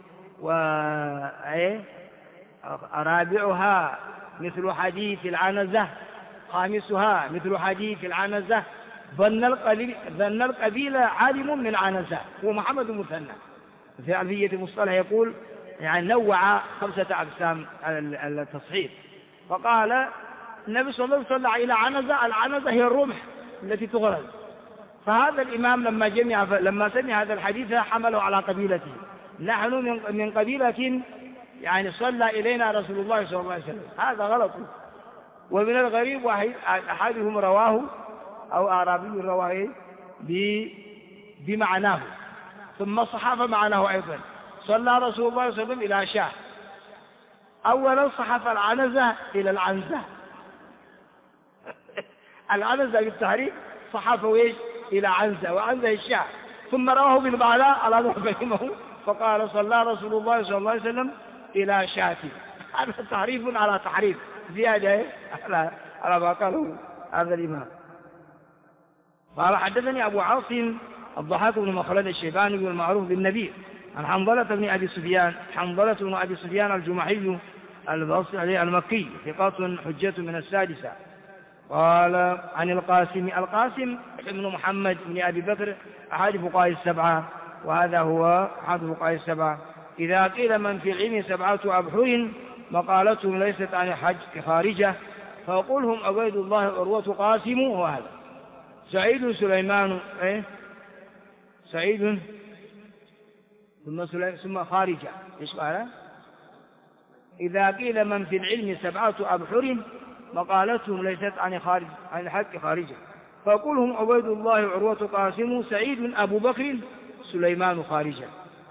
رابعها مثل حديث العنزة، خامسها مثل حديث العنزة، ظن القبيلة عالم من عنزة، هو محمد بن مثنى في ألفية المصطلح يقول يعني نوع 5 أقسام التصحيح، فقال النبي صلى الله عليه وسلم إلى عنزة، العنزة هي الرمح التي تغرز. فهذا الإمام لما سمع هذا الحديث حمله على قبيلته، نحن من قبيلة يعني صلى إلينا رسول الله صلى الله عليه وسلم، هذا غلط. ومن الغريب أحدهم رواه أو أعرابي رواه بمعناه، ثم صحف معناه أيضا، صلى رسول الله صلى الله عليه وسلم إلى شاه، أولا صحف العنزة إلى العنزة العنزة بالتحريف صحفه إلى عنزة، وعنزة الشاه، ثم رواه بالمعنى على ما فهمه، فقال صلى رسول الله صلى الله عليه وسلم إلى شاه. هذا تحريف على تحريف، زيادة على ما قاله هذا الإمام. قال حدثني أبو عاصم الضحاك بن مخلد الشيباني والمعروف بالنبي عن حنظلة بن أبي سفيان الجمحي البصري المكي ثقة حجة من السادسة. قال عن القاسم بن محمد بن أبي بكر أحد فقهاء السبعة، وهذا هو أحد فقهاء السبعة. إذا قيل من في العلم 7 أبحر مقالتهم ليست عن الحج خارجة، فأقولهم عبيد الله عروة قاسم، وهذا سعيد سليمان سعيد ثم خارجة. إيش قال؟ إذا قيل من في العلم 7 أبحر مقالتهم ليست عن الحج خارجة، فأقولهم عبيد الله عروة قاسم، سعيد أبو بكر سليمان خارجة.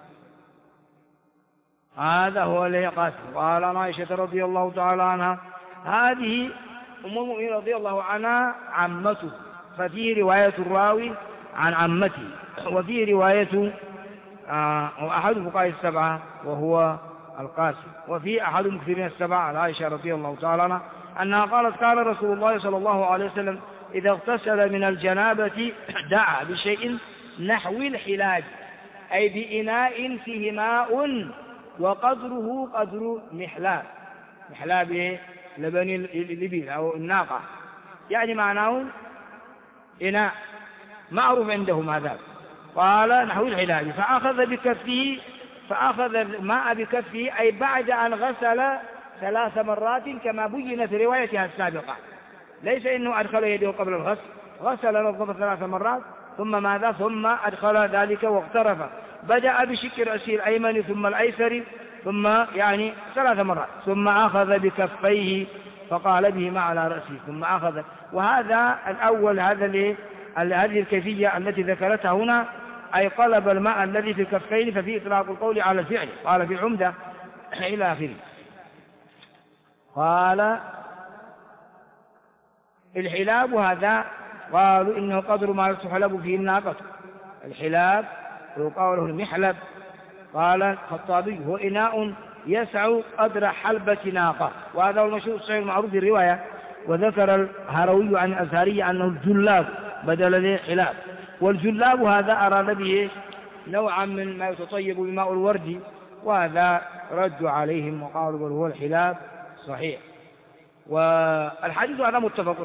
هذا هو الذي قاسم. قال عن عائشة رضي الله تعالى عنها هذه أم المؤمنين رضي الله عنها عمته، ففيه رواية الراوي عن عمته، وفيه رواية وأحد فقهاء السبعة وهو القاسم. وفي أحد المكثرين السبعة عن عائشة رضي الله تعالى عنها أنها قالت قال رسول الله صلى الله عليه وسلم إذا اغتسل من الجنابة دعا بشيء نحو الحلاب، أي بإناء فيه ماء وقدره قدر محلاب لبن الإبل أو الناقة، يعني معناه إناء معروف عندهم هذا. قال نحو الحلاب فأخذ الماء بكفه، أي بعد أن غسل 3 مرات كما بين في روايتها السابقة، ليس إنه أدخل يده قبل الغسل، غسل نظف 3 مرات ثم ماذا؟ ثم أدخل ذلك واغترف، بدأ بشق رأسه الأيمن ثم الأيسر ثم يعني 3 مرات، ثم أخذ بكفيه فقال بهما على رأسه ثم أخذ. وهذا الأول هذه الكيفية التي ذكرتها هنا، أي قلب الماء الذي في الكفين، ففي إطلاق القول على الفعل. قال في العمدة إلى آخره. قال الحلاب هذا قالوا إنه قدر ما يستحلب فيه الناقة، الحلاب يقال له المحلب. قال الخطابي هو إناء يسع قدر حلبة ناقة، وهذا هو المشهور الصحيح المعروف في الرواية. وذكر الهروي عن الأزهري أنه الجلاب بدل الحلاب، والجلاب هذا أراد به نوعا من ما يتطيب بماء الورد، وهذا رد عليهم وقالوا بل هو الحلاب صحيح. والحديث هذا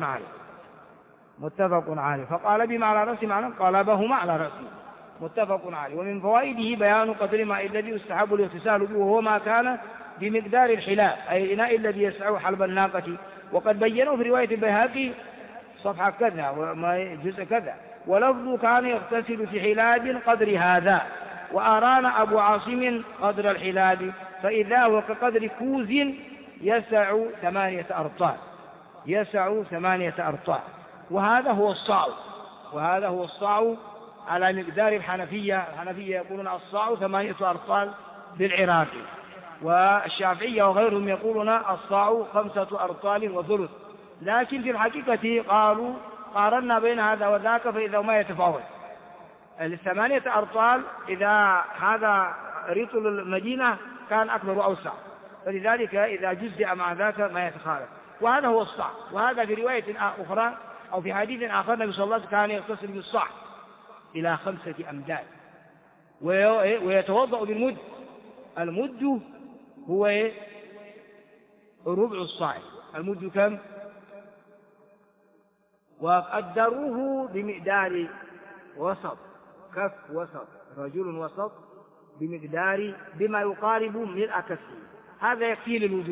متفق عليه. فقال بما على رأسه معنى قلبهما على رأسه، متفق عليه. ومن فوائده بيان قدر الماء الذي يستحب الاغتسال به، وهو ما كان بمقدار الحلاب، أي الإناء الذي يسع حلب الناقة. وقد بينوا في رواية البيهقي صفحة كذا وجزء كذا، ولفظ كان يغتسل في حلاب قدر هذا. وأرانا أبو عاصم قدر الحلاب، فإذا هو كقدر كوز يسع 8 أرطال. وهذا هو الصاع على مقدار الحنفية يقولون الصاع 8 أرطال بالعراقي، والشافعية وغيرهم يقولون الصاع 5 أرطال وثلث. لكن في الحقيقة قالوا قارنا بين هذا وذاك فإذا ما يتفاوت. 8 أرطال إذا هذا رطل المدينة كان أكبر وأوسع، فلذلك إذا جزء مع ذاك ما يتخالف. وهذا هو الصاع. وهذا في رواية أخرى أو في حديث آخر النبي صلى الله عليه وسلم كان يغتسل بالصاع إلى 5 أمداد ويتوضأ بالمد. المد هو ربع الصاع. المد كم؟ وقدروه بمقدار وسط، كف وسط، رجل وسط، بمقدار بما يقارب ملء كفه. هذا يكفي للوضوء.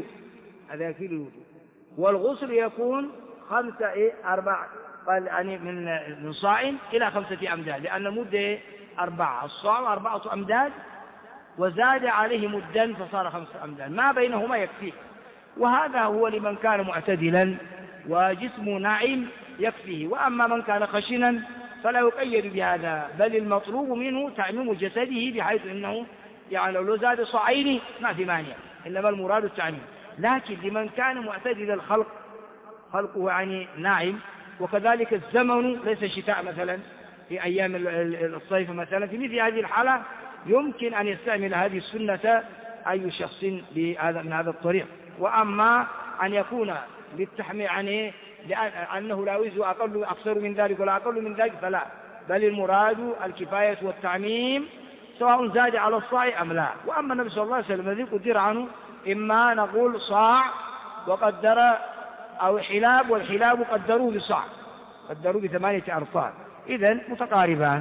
والغسل يكون 4 يعني من صاع إلى 5 أمداد، لأن المدة 4، الصاع 4 أمداد، وزاد عليه مدا فصار 5 أمداد، ما بينهما يكفيه. وهذا هو لمن كان معتدلا وجسمه ناعم يكفيه. وأما من كان خشنا فلا يقيد بهذا، بل المطلوب منه تعميم جسده، بحيث أنه يعني لو زاد صاعين ما في مانع، إنما المراد التعميم. لكن لمن كان معتدل الخلق، خلقه يعني ناعم، وكذلك الزمن ليس الشتاء مثلا في أيام الصيف مثلا، في مثل هذه الحالة يمكن أن يستعمل هذه السنة أي شخص من هذا الطريق. وأما أن يكون بالتحميل يعني لأنه لا يجوز أكثر من ذلك ولا أقل من ذلك فلا، بل المراد الكفاية والتعميم سواء زاد على الصاع أم لا. وأما النبي صلى الله عليه وسلم الذي قدر عنه إما نقول صاع وقدر أو حلاب، والحلاب قدروه بصاع، قدروه ب8 أرطال، إذن متقاربان.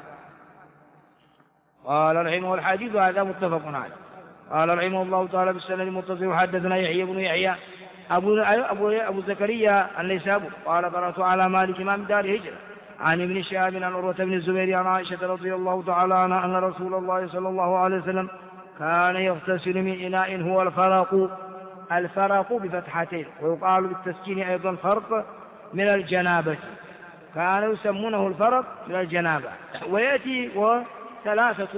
قال رحمه الحديث هذا متفق عليه. قال رحمه الله تعالى بالسند المتصل حدثنا يحيى بن يحيى أبو زكريا النيسابوري قال قرأت على مالك إمام دار هجرة عن ابن شهاب عن عروة بن الزبير عن عائشة رضي الله تعالى عنها أن رسول الله صلى الله عليه وسلم كان يغتسل من إناء هو الفرق بفتحتين، ويقال بالتسكين أيضا فرق من الجنابة، كانوا يسمونه الفرق من الجنابة. ويأتي 3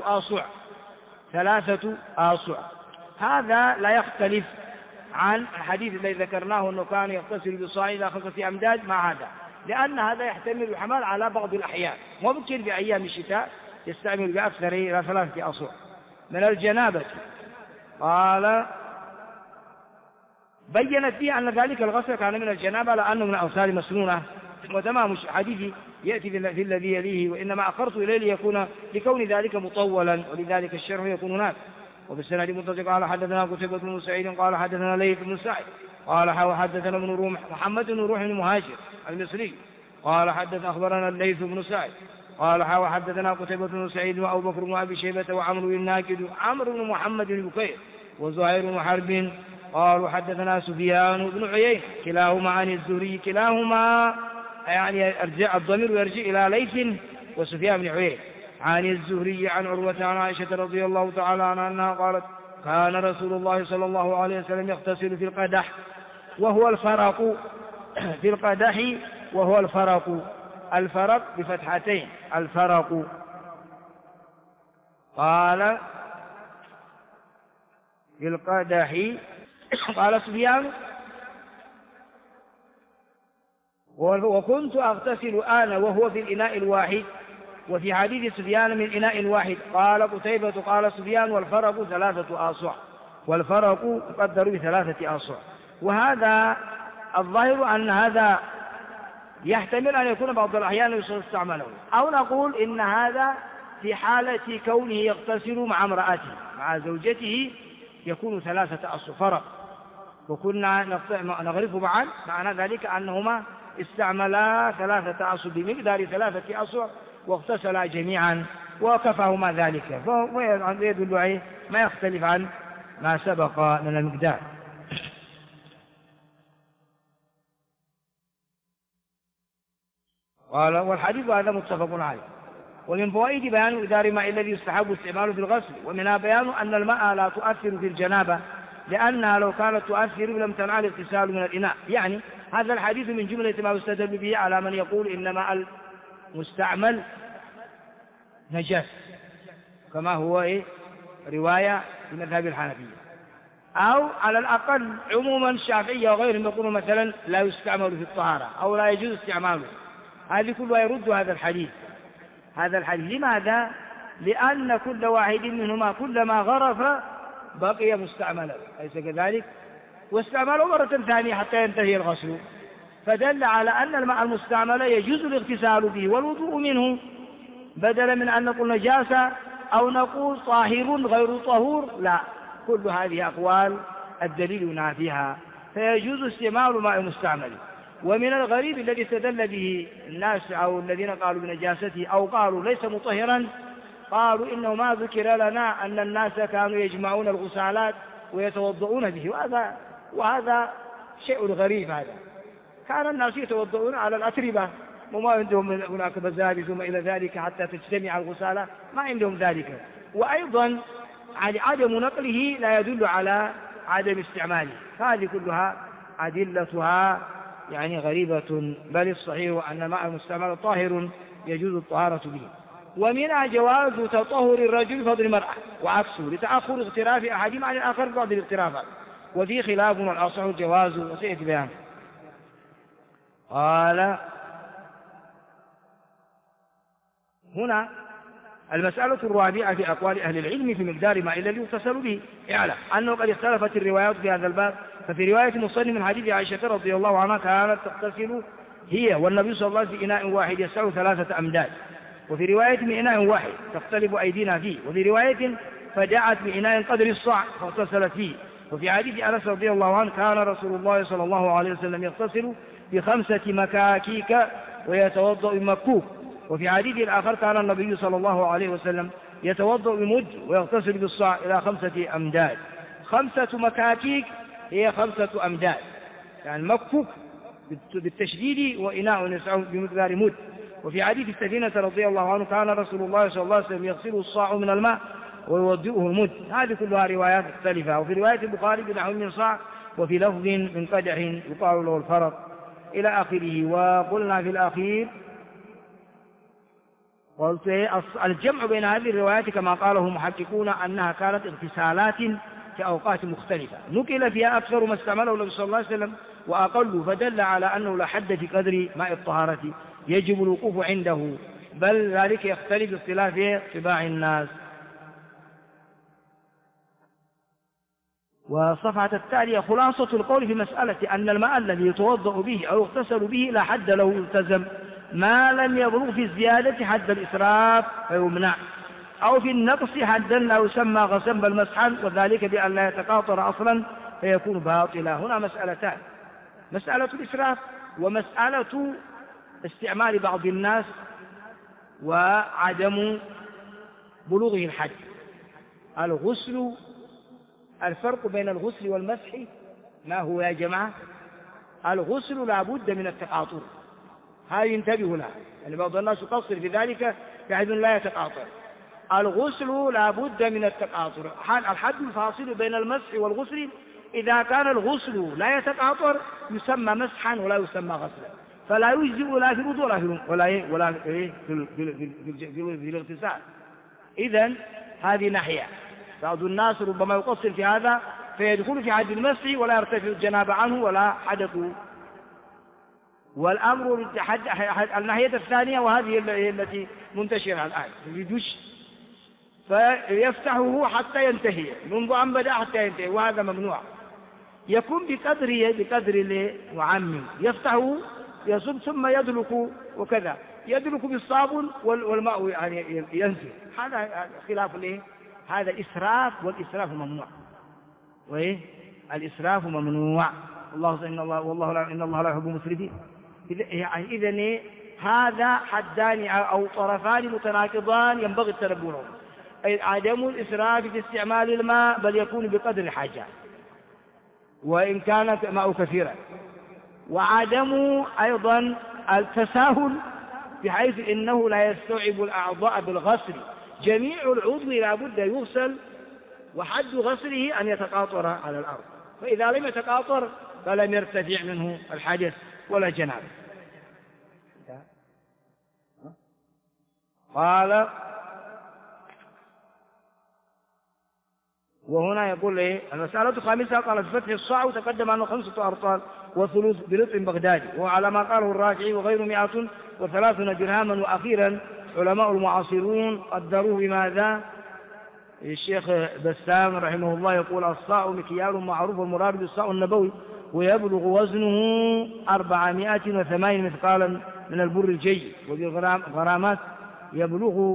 آصع. هذا لا يختلف عن الحديث الذي ذكرناه أنه كان يغتسل بالصاع إلى 5 أمداد مع هذا، لأن هذا يحتمل الحمل على بعض الأحيان، ممكن في أيام الشتاء يستعمل بأكثر إلى 3 آصع من الجنابة. قال بينت فيه أن ذلك الغسل كان من الجنابة لأنه من الأوصال مسنونة، وتمام حديثي يأتي في الذي يليه، وإنما أخرت إليه لكون ذلك مطولا، ولذلك الشرح يكون هناك. وفي السند متصل قال حدثنا قتيبة بن سعيد قال حدثنا ليث بن سعد قال حدثنا ابن روح محمد بن روح بن مهاجر المصري قال أخبرنا الليث بن سعد قال حدثنا قتيبة بن سعيد وأبو بكر بن أبي شيبة وعمرو بن ناكد وعمرو بن محمد بن بكير وزهير بن حرب قالوا حدثنا سفيان بن عيينة كلاهما عن الزهري، كلاهما يعني الضمير يرجع إلى ليث وسفيان بن عيينة عن الزهري عن عروة عن عائشة رضي الله تعالى عنها أنها قالت كان رسول الله صلى الله عليه وسلم يغتسل في القدح وهو الفرق، في القدح وهو الفرق بفتحتين الفرق. قال في القدح قال سفيان وكنت أغتسل أنا وهو في الإناء الواحد، وفي حديث سفيان من إناء واحد. قال قتيبة قال سفيان والفرق 3 آصع، والفرق يقدر ب3 آصع. وهذا الظاهر أن هذا يحتمل أن يكون بعض الأحيان يستعمله، أو نقول إن هذا في حالة كونه يغتسل مع امرأته مع زوجته يكون 3 آصع فرق، وكنا نغرف معا معنى ذلك أنهما استعملا 3 آصع بمقدار 3 آصع واغتسلا جميعا وكفاهما ذلك، فهو يدل عليه ما يختلف عن ما سبق من المقدار. قال والحديث هذا متفق عليه. ومن فوائد بيان إدار ماء الذي يستحب استعماله في الغسل، ومنها بيان أن الماء لا تؤثر في الجنابة لأنها لو كانت تؤثر لم تنع الاغتسال من الإناء. يعني هذا الحديث من جملة ما يستدل به على من يقول إن ماء المستعمل نجس، كما هو رواية في مذهب الحنفية، أو على الأقل عموما الشافعية وغيرهم يقولون مثلا لا يستعمل في الطهارة أو لا يجوز استعماله. هذه كلها يرد هذا الحديث. لماذا؟ لأن كل واحد منهما كلما غرف بقي مستعملا، أليس كذلك؟ واستعمله مرة ثانية حتى ينتهي الغسل، فدل على أن الماء المستعمل يجوز الاغتسال به والوضوء منه، بدلا من أن نقول نجاسة أو نقول طاهر غير طهور، لا، كل هذه أقوال الدليل ينافيها، فيجوز استعمال ماء المستعمل. ومن الغريب الذي استدل به الناس أو الذين قالوا بنجاسته أو قالوا ليس مطهرا، قالوا إنه ما ذكر لنا أن الناس كانوا يجمعون الغسالات ويتوضؤون به، وهذا شيء غريب. هذا كان الناس يتوضؤون على الأتربة وما عندهم هناك مزابل ثم إلى ذلك حتى تجتمع الغسالة، ما عندهم ذلك. وأيضا عدم نقله لا يدل على عدم استعماله، فهذه كلها أدلتها يعني غريبة، بل الصحيح أن ماء المستعمل طاهر يجوز الطهارة به. ومنها جواز تطهر الرجل بفضل المرأة وعكسه لتأخر اغتراف أحدهما عن الآخر بعض الاغترافات، وفي خلاف والأصح الجواز وسيأتي بيان. قال هنا المسألة الرابعة في أقوال أهل العلم في مقدار ماء الذي يغتسل به. اعلم أنه قد اختلفت الروايات في هذا الباب، ففي رواية مسلم من حديث عائشة رضي الله عنها كانت تغتسل هي والنبي صلى الله عليه وسلم في إناء واحد يسع 3 أمداد، وفي رواية من إناء واحد تختلف أيدينا فيه، وفي رواية فدعت بإناء قدر الصاع فاغتسلت فيه. وفي حديث أنس رضي الله عنه كان رسول الله صلى الله عليه وسلم يغتسل ب5 مكاكيك ويتوضأ بمكوك. وفي حديث الآخر كان النبي صلى الله عليه وسلم يتوضأ بمد ويغتسل بالصاع إلى 5 أمداد. 5 مكاكيك هي 5 أمداد، يعني مكوك بالتشديد وإناء يسع بمقدار مد. وفي حديث السفينة رضي الله عنه كان رسول الله صلى الله عليه وسلم يغسل الصاع من الماء ويوضئه المد. هذه كلها روايات مختلفة، وفي رواية البخاري بنحو من صاع، وفي لفظ من قدح يقال له الفرق إلى آخره. وقلنا في الأخير قلت الجمع بين هذه الروايات كما قاله محققون أنها كانت اغتسالات في أوقات مختلفة نقل فيها أكثر ما استعمله النبي صلى الله عليه وسلم وأقل، فدل على أنه لا حد في قدر ماء الطهارة يجب الوقوف عنده، بل ذلك يختلف باختلاف طباع الناس. والصفحة التالية خلاصة القول في مسألة أن الماء الذي يتوضأ به أو يغتسل به لا حد له يلتزم ما لم يبلغ في الزيادة حد الإسراف فيمنع، أو في النقص حدا لا يسمى غسلا بل مسحا، وذلك بأن لا يتقاطر أصلا فيكون باطلا. هنا مسألتان: مسألة الإسراف ومسألة استعمال بعض الناس وعدم بلوغه الحد. الغسل، الفرق بين الغسل والمسح ما هو يا جماعة؟ الغسل لا بد من التقاطر، هذه انتبهوا لها، يعني بعض الناس يقصر في ذلك بحيث لا يتقاطر. الغسل لا بد من التقاطر. الحد الفاصل بين المسح والغسل إذا كان الغسل لا يتقاطر يسمى مسحا ولا يسمى غسلا، فلا يجزئ لا في الوضوء ولا في الاغتسال. إذن هذه ناحية. بعض الناس ربما يقصر في هذا فيدخل في حد المسح ولا يرتفع الجنابة عنه ولا حدث. والأمر الناحية الثانية، وهذه التي منتشرة الآن، يدش فيفتحه حتى ينتهي، منذ أن بدأ حتى ينتهي، وهذا ممنوع. يكون بقدر معمم، يفتحه يصب ثم يدلك، وكذا يدلك بالصابون والماء يعني ينزل. هذا خلاف هذا إسراف، والإسراف ممنوع. الإسراف ممنوع. إن الله لا يحب المسرفين. إذن هذا حدان أو طرفان متناقضان ينبغي التنبه لهم: عدم الإسراف في استعمال الماء بل يكون بقدر الحاجة وإن كان ماء كثيرا، وعدم أيضا التساهل بحيث إنه لا يستوعب الأعضاء بالغسل. جميع العضو لا بد يغسل، وحد غسله أن يتقاطر على الأرض، فإذا لم يتقاطر فلم يرتفع منه الحدث ولا جنابه. قال: وهنا يقول المسألة الخامسة، قال في فتح الصاع وتقدم أنه 5 أرطال وثلث برطع بغدادي، وعلى ما قاله الرافعي وغير 130 درهما. وأخيرا علماء المعاصرون قدروه بماذا؟ الشيخ بسام رحمه الله يقول: الصاع مكيال معروف، والمراد بالصاع النبوي، ويبلغ وزنه 408 مثقالا من البر الجيد، وبالغرامات يبلغ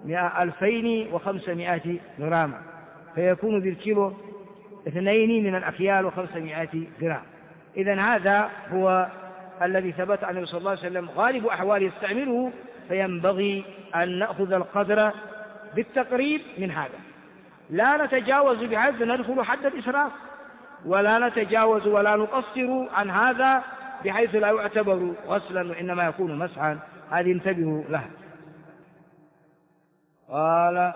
2500 غراما، فيكون بالكيلو 2 من الأكيال و500 غرام. إذن هذا هو الذي ثبت عن النبي صلى الله عليه وسلم غالب أحواله يستعمله، فينبغي أن نأخذ القدر بالتقريب من هذا، لا نتجاوز بحيث ندخل حد الإسراف، ولا نتجاوز ولا نقصر عن هذا بحيث لا يعتبر غسلا وإنما يكون مسحا. هذه انتبهوا لها. قال: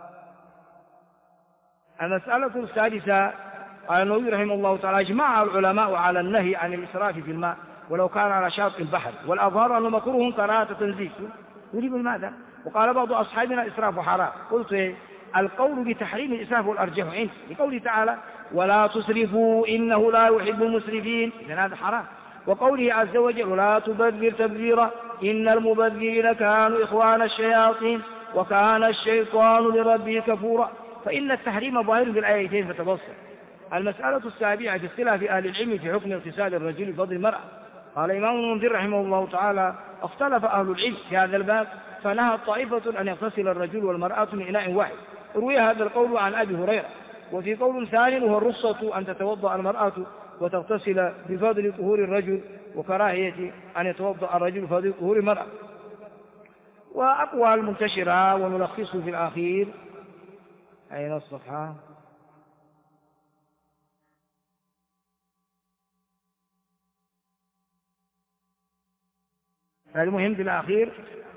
المسألة السادسة، قال النووي رحمه الله تعالى: اجمع العلماء على النهي عن الإسراف في الماء ولو كان على شاطئ البحر، والأظهر أنه مكروه كراهة تنزيه. يريد ماذا؟ وقال بعض أصحابنا الإسراف حرام. قلت: القول بتحريم الإسراف والأرجح عندي لقوله تعالى: ولا تسرفوا إنه لا يحب المسرفين، إذن هذا حرام. وقوله عز وجل: ولا تبذر تبذيرا إن المبذرين كانوا إخوان الشياطين وكان الشيطان لربه كفورا. فإن التحريم ظاهر بالآيتين فتبصر. المسألة السابعة في اختلاف أهل العلم في حكم اغتسال الرجل بفضل المرأة. قال الإمام المنذر رحمه الله تعالى: اختلف أهل العلم في هذا الباب، فنهى طائفة أن يغتسل الرجل والمرأة من إناء واحد. روي هذا القول عن أبي هريرة. وفي قول ثاني وهو الرخصة أن تتوضأ المرأة وتغتسل بفضل طهور الرجل، وكراهية أن يتوضأ الرجل بفضل طهور المرأة. وأقوال منتشرة ونلخصه في الأخير. أين الصفحة؟ المهم في الأخير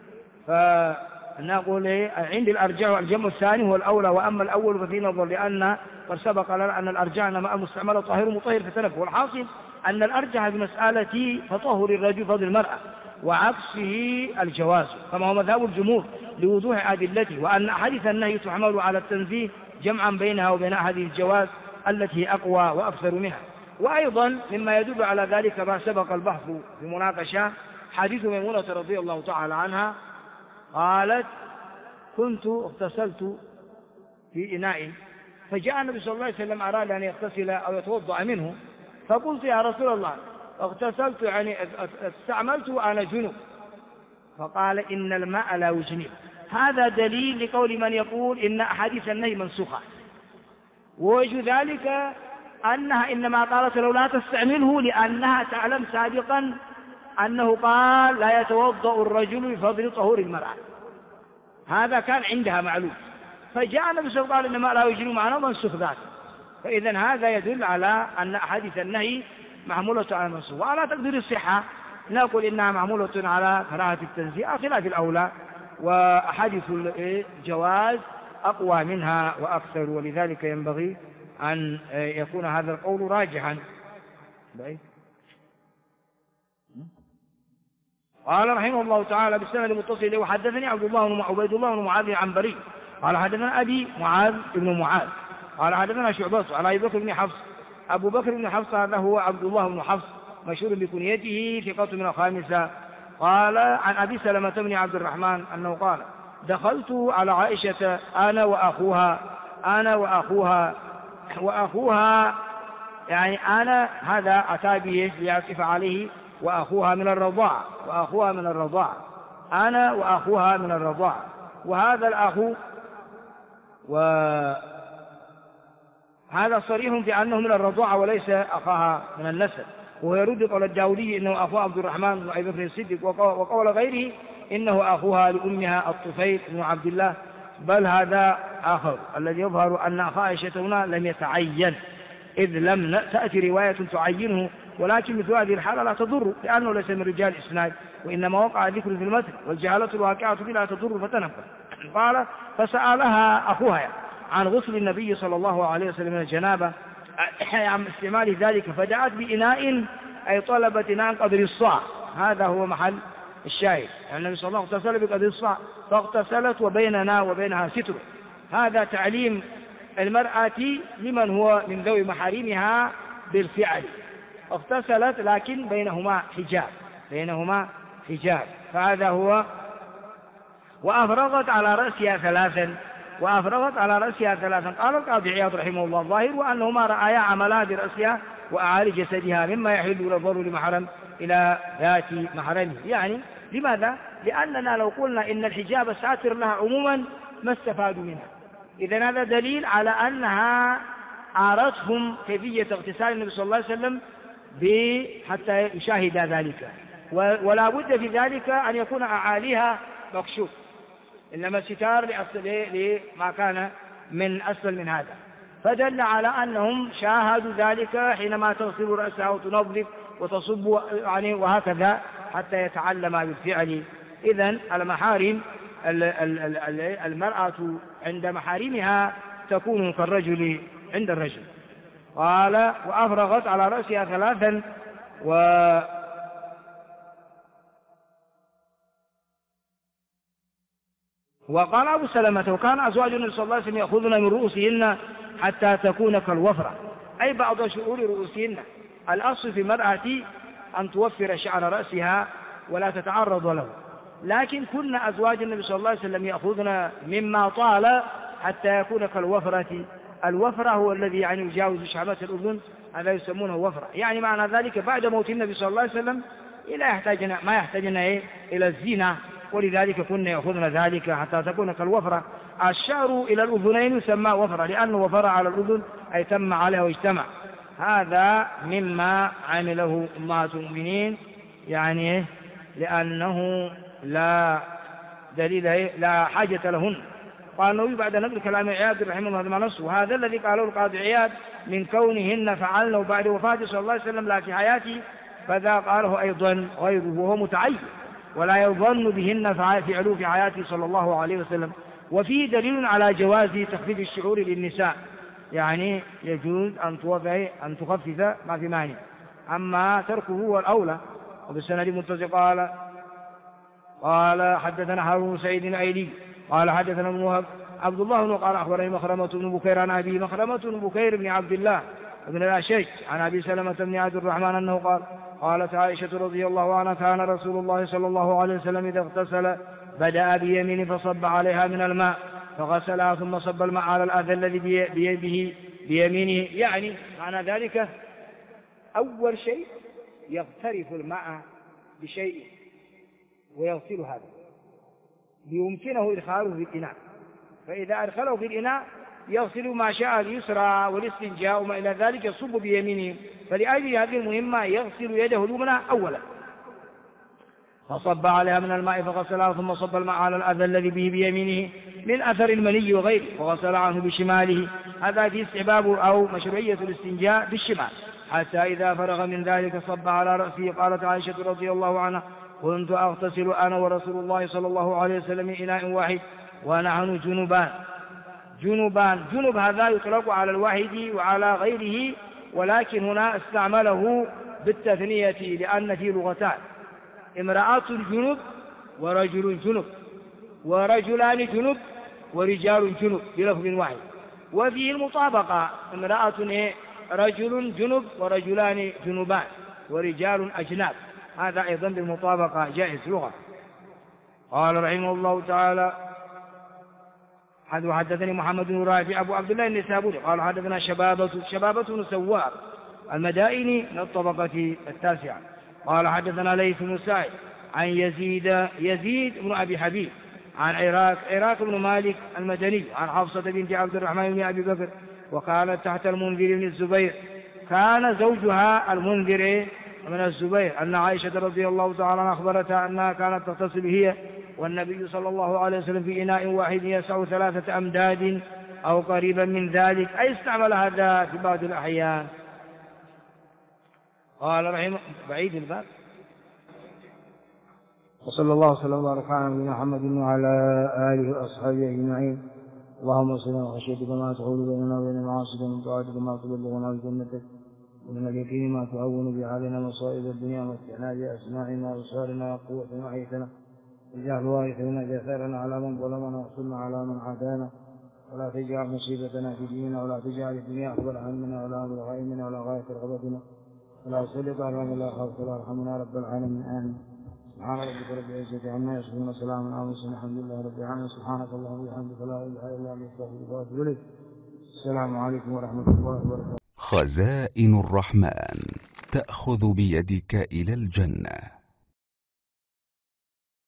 فنقول عند الأرجح الجمع الثاني هو الأولى، وأما الأول ففي نظر، لأن قد سبق لنا أن الأرجح ماء المستعمل طاهر مطهر فتنفه. والحاصل أن الأرجح بمسألة تطهر الرجل فضل المرأة وعكسه الجواز، كما هو مذهب الجمهور لوضوح أدلته، وأن أحاديث النهي تحمل على التنزيه جمعا بينها وبين هذه الجواز التي أقوى وأكثر منها. وأيضا مما يدل على ذلك ما سبق البحث في مناقشة حديث ميمونة رضي الله تعالى عنها، قالت: كنت اغتسلت في إناء فجاء النبي صلى الله عليه وسلم أراد أن يغتسل أو يتوضأ منه، فقلت يا رسول الله اغتسلت يعني استعملت وأنا جنوب، فقال إن الماء لا يجنب. هذا دليل لقول من يقول إن أحاديث النهي منسوخة، ووجه ذلك أنها إنما قالت لو لا تستعمله لأنها تعلم سابقا أنه قال لا يتوضأ الرجل بفضل طهور المرأة، هذا كان عندها معلوم، فجاء النبي صلى الله عليه وسلم إنما لا يجنب معنا منسوخ ذاته، فإذا هذا يدل على أن أحاديث النهي محمولة على المنسوخ. وعلى تقدير الصحة نقول إنها محمولة على كراهة التنزيه خلاف الأولى، وأحاديث الجواز أقوى منها وأكثر، ولذلك ينبغي أن يكون هذا القول راجحا. قال رحمه الله تعالى بالسند المتصل وحدثني عبيد الله بن معاذ العنبري قال حدثنا أبي معاذ بن معاذ قال حدثنا شعبة على أبي بكر بن حفص. أبو بكر بن حفص هذا هو عبد الله بن حفص مشهور بكنيته ثقة من الخامسة. قال عن أبي سلمة بن عبد الرحمن أنه قال دخلت على عائشة أنا وأخوها يعني أنا هذا أتى به ليعطف عليه وأخوها من الرضاعة أنا وأخوها من الرضاعة، وهذا الأخو وهذا صريح في أنه من الرضاعة وليس أخاها من النسب، وهو يرد قول الداودي إنه أخو عبد الرحمن وأبي بكر الصديق، وقول غيره إنه أخوها لأمها الطفيل بن عبد الله، بل هذا آخر الذي يظهر أن أخا عائشة هنا لم يتعين، إذ لم تأتي رواية تعينه، ولكن مثل هذه الحالة لا تضر لأنه ليس من رجال الإسناد، وإنما وقع ذكر في المتن، والجهالة الواقعة فيه لا تضر فتنبه. قال فسألها أخوها عن غسل النبي صلى الله عليه وسلم من الجنابة عن استعمال ذلك، فدعت بإناء أي طلبت إناء قدر الصاع، هذا هو محل الشاهد، يعني النبي صلى الله عليه وسلم اغتسل بقدر الصاع فاغتسلت وبيننا وبينها ستر. هذا تعليم المرأة لمن هو من ذوي محارمها بالفعل، اغتسلت لكن بينهما حجاب، فهذا هو. وأفرغت على رأسها ثلاثا. قال القاضي عياض رحمه الله الظاهر وأنهما رأيا عملها برأسها وأعالي جسدها مما يحل النظر لمحرم إلى ذات محرمه. يعني لماذا؟ لأننا لو قلنا إن الحجاب ساتر لها عموما ما استفادوا منها، إذن هذا دليل على أنها عارتهم كيفية اغتسال النبي صلى الله عليه وسلم حتى يشاهد ذلك، ولا بد في ذلك أن يكون أعاليها مكشوف، إنما الستار لما كان من أسفل من هذا، فدل على أنهم شاهدوا ذلك حينما تغسل رأسها وتنظف وتصب يعني وهكذا حتى يتعلم بالفعل. إذن المحارم المرأة عند محارمها تكون كالرجل عند الرجل. قال وأفرغت على رأسها ثلاثا وقال أبو سلمة وكان أزواج النبي صلى الله عليه وسلم يأخذن من رؤوسهن حتى تكون كالوفرة، أي بعض شعور رؤوسهن. الأصل في المرأة أن توفر شعر رأسها ولا تتعرض له، لكن كن أزواج النبي صلى الله عليه وسلم يأخذن مما طال حتى يكون كالوفرة. الوفرة هو الذي يعني يجاوز شعبة الأذن، هذا يسمونه وفرة، يعني معنى ذلك بعد موت النبي صلى الله عليه وسلم ما يحتاجنا إلى الزينة، ولذلك كنا يأخذن ذلك حتى تكون كالوفرة. الشعر إلى الأذنين يسمى وفرة لأنه وفر على الأذن أي تم عليها واجتمع. هذا مما عمله أمهات المؤمنين، يعني لأنه لا دليل لا حاجة لهن. قال النووي بعد نقل كلام عياض رحمه الله مع نفسه، وهذا الذي قاله القاضي عياض من كونهن فعلنه بعد وفاته صلى الله عليه وسلم لا في حياته، فذا قاله أيضا غيره وهو متعين، ولا يظن بهن فعلوا في حياته صلى الله عليه وسلم. وفيه دليل على جواز تخفيف الشعور للنساء، يعني يجوز أن تخفف ما في مانع، أما تركه هو الأولى. وبالسند المتصل قال حدثنا هارون سعيد الأيلي قال حدثنا ابن وهب عبد الله قال أخبرني مخرمة بن بكير عن أبي مخرمة بن بكير بن عبد الله بن الأشج عن أبي سلمة بن عبد الرحمن أنه قال قالت عائشة رضي الله عنها كان رسول الله صلى الله عليه وسلم إذا اغتسل بدأ بيمينه فصب عليها من الماء فغسلها ثم صب الماء على الأذى الذي بيده بيمينه. يعني معنى ذلك أول شيء يغترف الماء بشيء ويغسل هذا ليمكنه إدخاله في الإناء، فإذا أدخله في الإناء يغسل ما شاء اليسرى والاستنجاء وما إلى ذلك يصب بيمينه، فلأجل هذه المهمة يغسل يده اليمنى أولا، فصب عليها من الماء فغسلها ثم صب الماء على الأذى الذي به بيمينه من أثر المني وغيره وغسل عنه بشماله. هذا في استحباب أو مشروعية الاستنجاء بالشمال. حتى إذا فرغ من ذلك صب على رأسه. قالت عائشة رضي الله عنها: كنت أغتسل أنا ورسول الله صلى الله عليه وسلم من إناء واحد ونحن جنب هذا يطلق على الواحد وعلى غيره، ولكن هنا استعمله بالتثنية لأن في لغتان: امرأة جنب ورجل جنب، ورجلان جنب ورجال جنب بلفظ واحد. وفيه المطابقة: امرأة رجل جنب ورجلان جنبان ورجال أجناب. هذا أيضا بالمطابقة جائز لغة. قال رحمه الله تعالى: حدثني محمد بن رافع أبو عبد الله النسابوري قال حدثنا شبابة بن سوار المدائني من الطبقة التاسعة قال حدثنا ليث بن سعد عن يزيد بن أبي حبيب عن عراق بن مالك المدني عن حفصة بنت عبد الرحمن بن أبي بكر وكانت تحت المنذر بن الزبير. كان زوجها المنذر من الزبير أن عائشة رضي الله تعالى عنها أخبرتها أنها كانت تغتسل هي والنبي صلى الله عليه وسلم في إناء واحد يسع 3 أمداد أو قريبا من ذلك، أي استعمل هذا في بعض الأحيان. قال رحمه بعيد الباب. وصلى الله وسلم وبارك على نبينا محمد وعلى آله وأصحابه أجمعين. اللهم صل على خشيتك ما تحول بيننا وبين معاصيك ومن طاعتك ما تبلغنا بجنتك ومن اليقين ما تهون به علينا مصائب الدنيا ومتعنا بأسماعنا وأبصارنا وقوتنا وحيتنا واجعل وارثنا جثارنا على من ظلمنا وانصرنا على من عادانا ولا تجعل مصيبتنا في ديننا ولا تجعل الدنيا أكبر همنا ولا مبلغ علمنا ولا غاية رغبتنا ولا تسلط علينا من لا يخافك ولا يرحمنا رب العالمين. آمين. سبحان ربك رب العزة عما يصفون وسلام على المرسلين الحمد لله رب العالمين. سبحانك اللهم وبحمدك لا إله إلا أنت أستغفرك وأتوب إليك. السلام عليكم ورحمة الله وبركاته. خزائن الرحمن تأخذ بيدك إلى الجنة.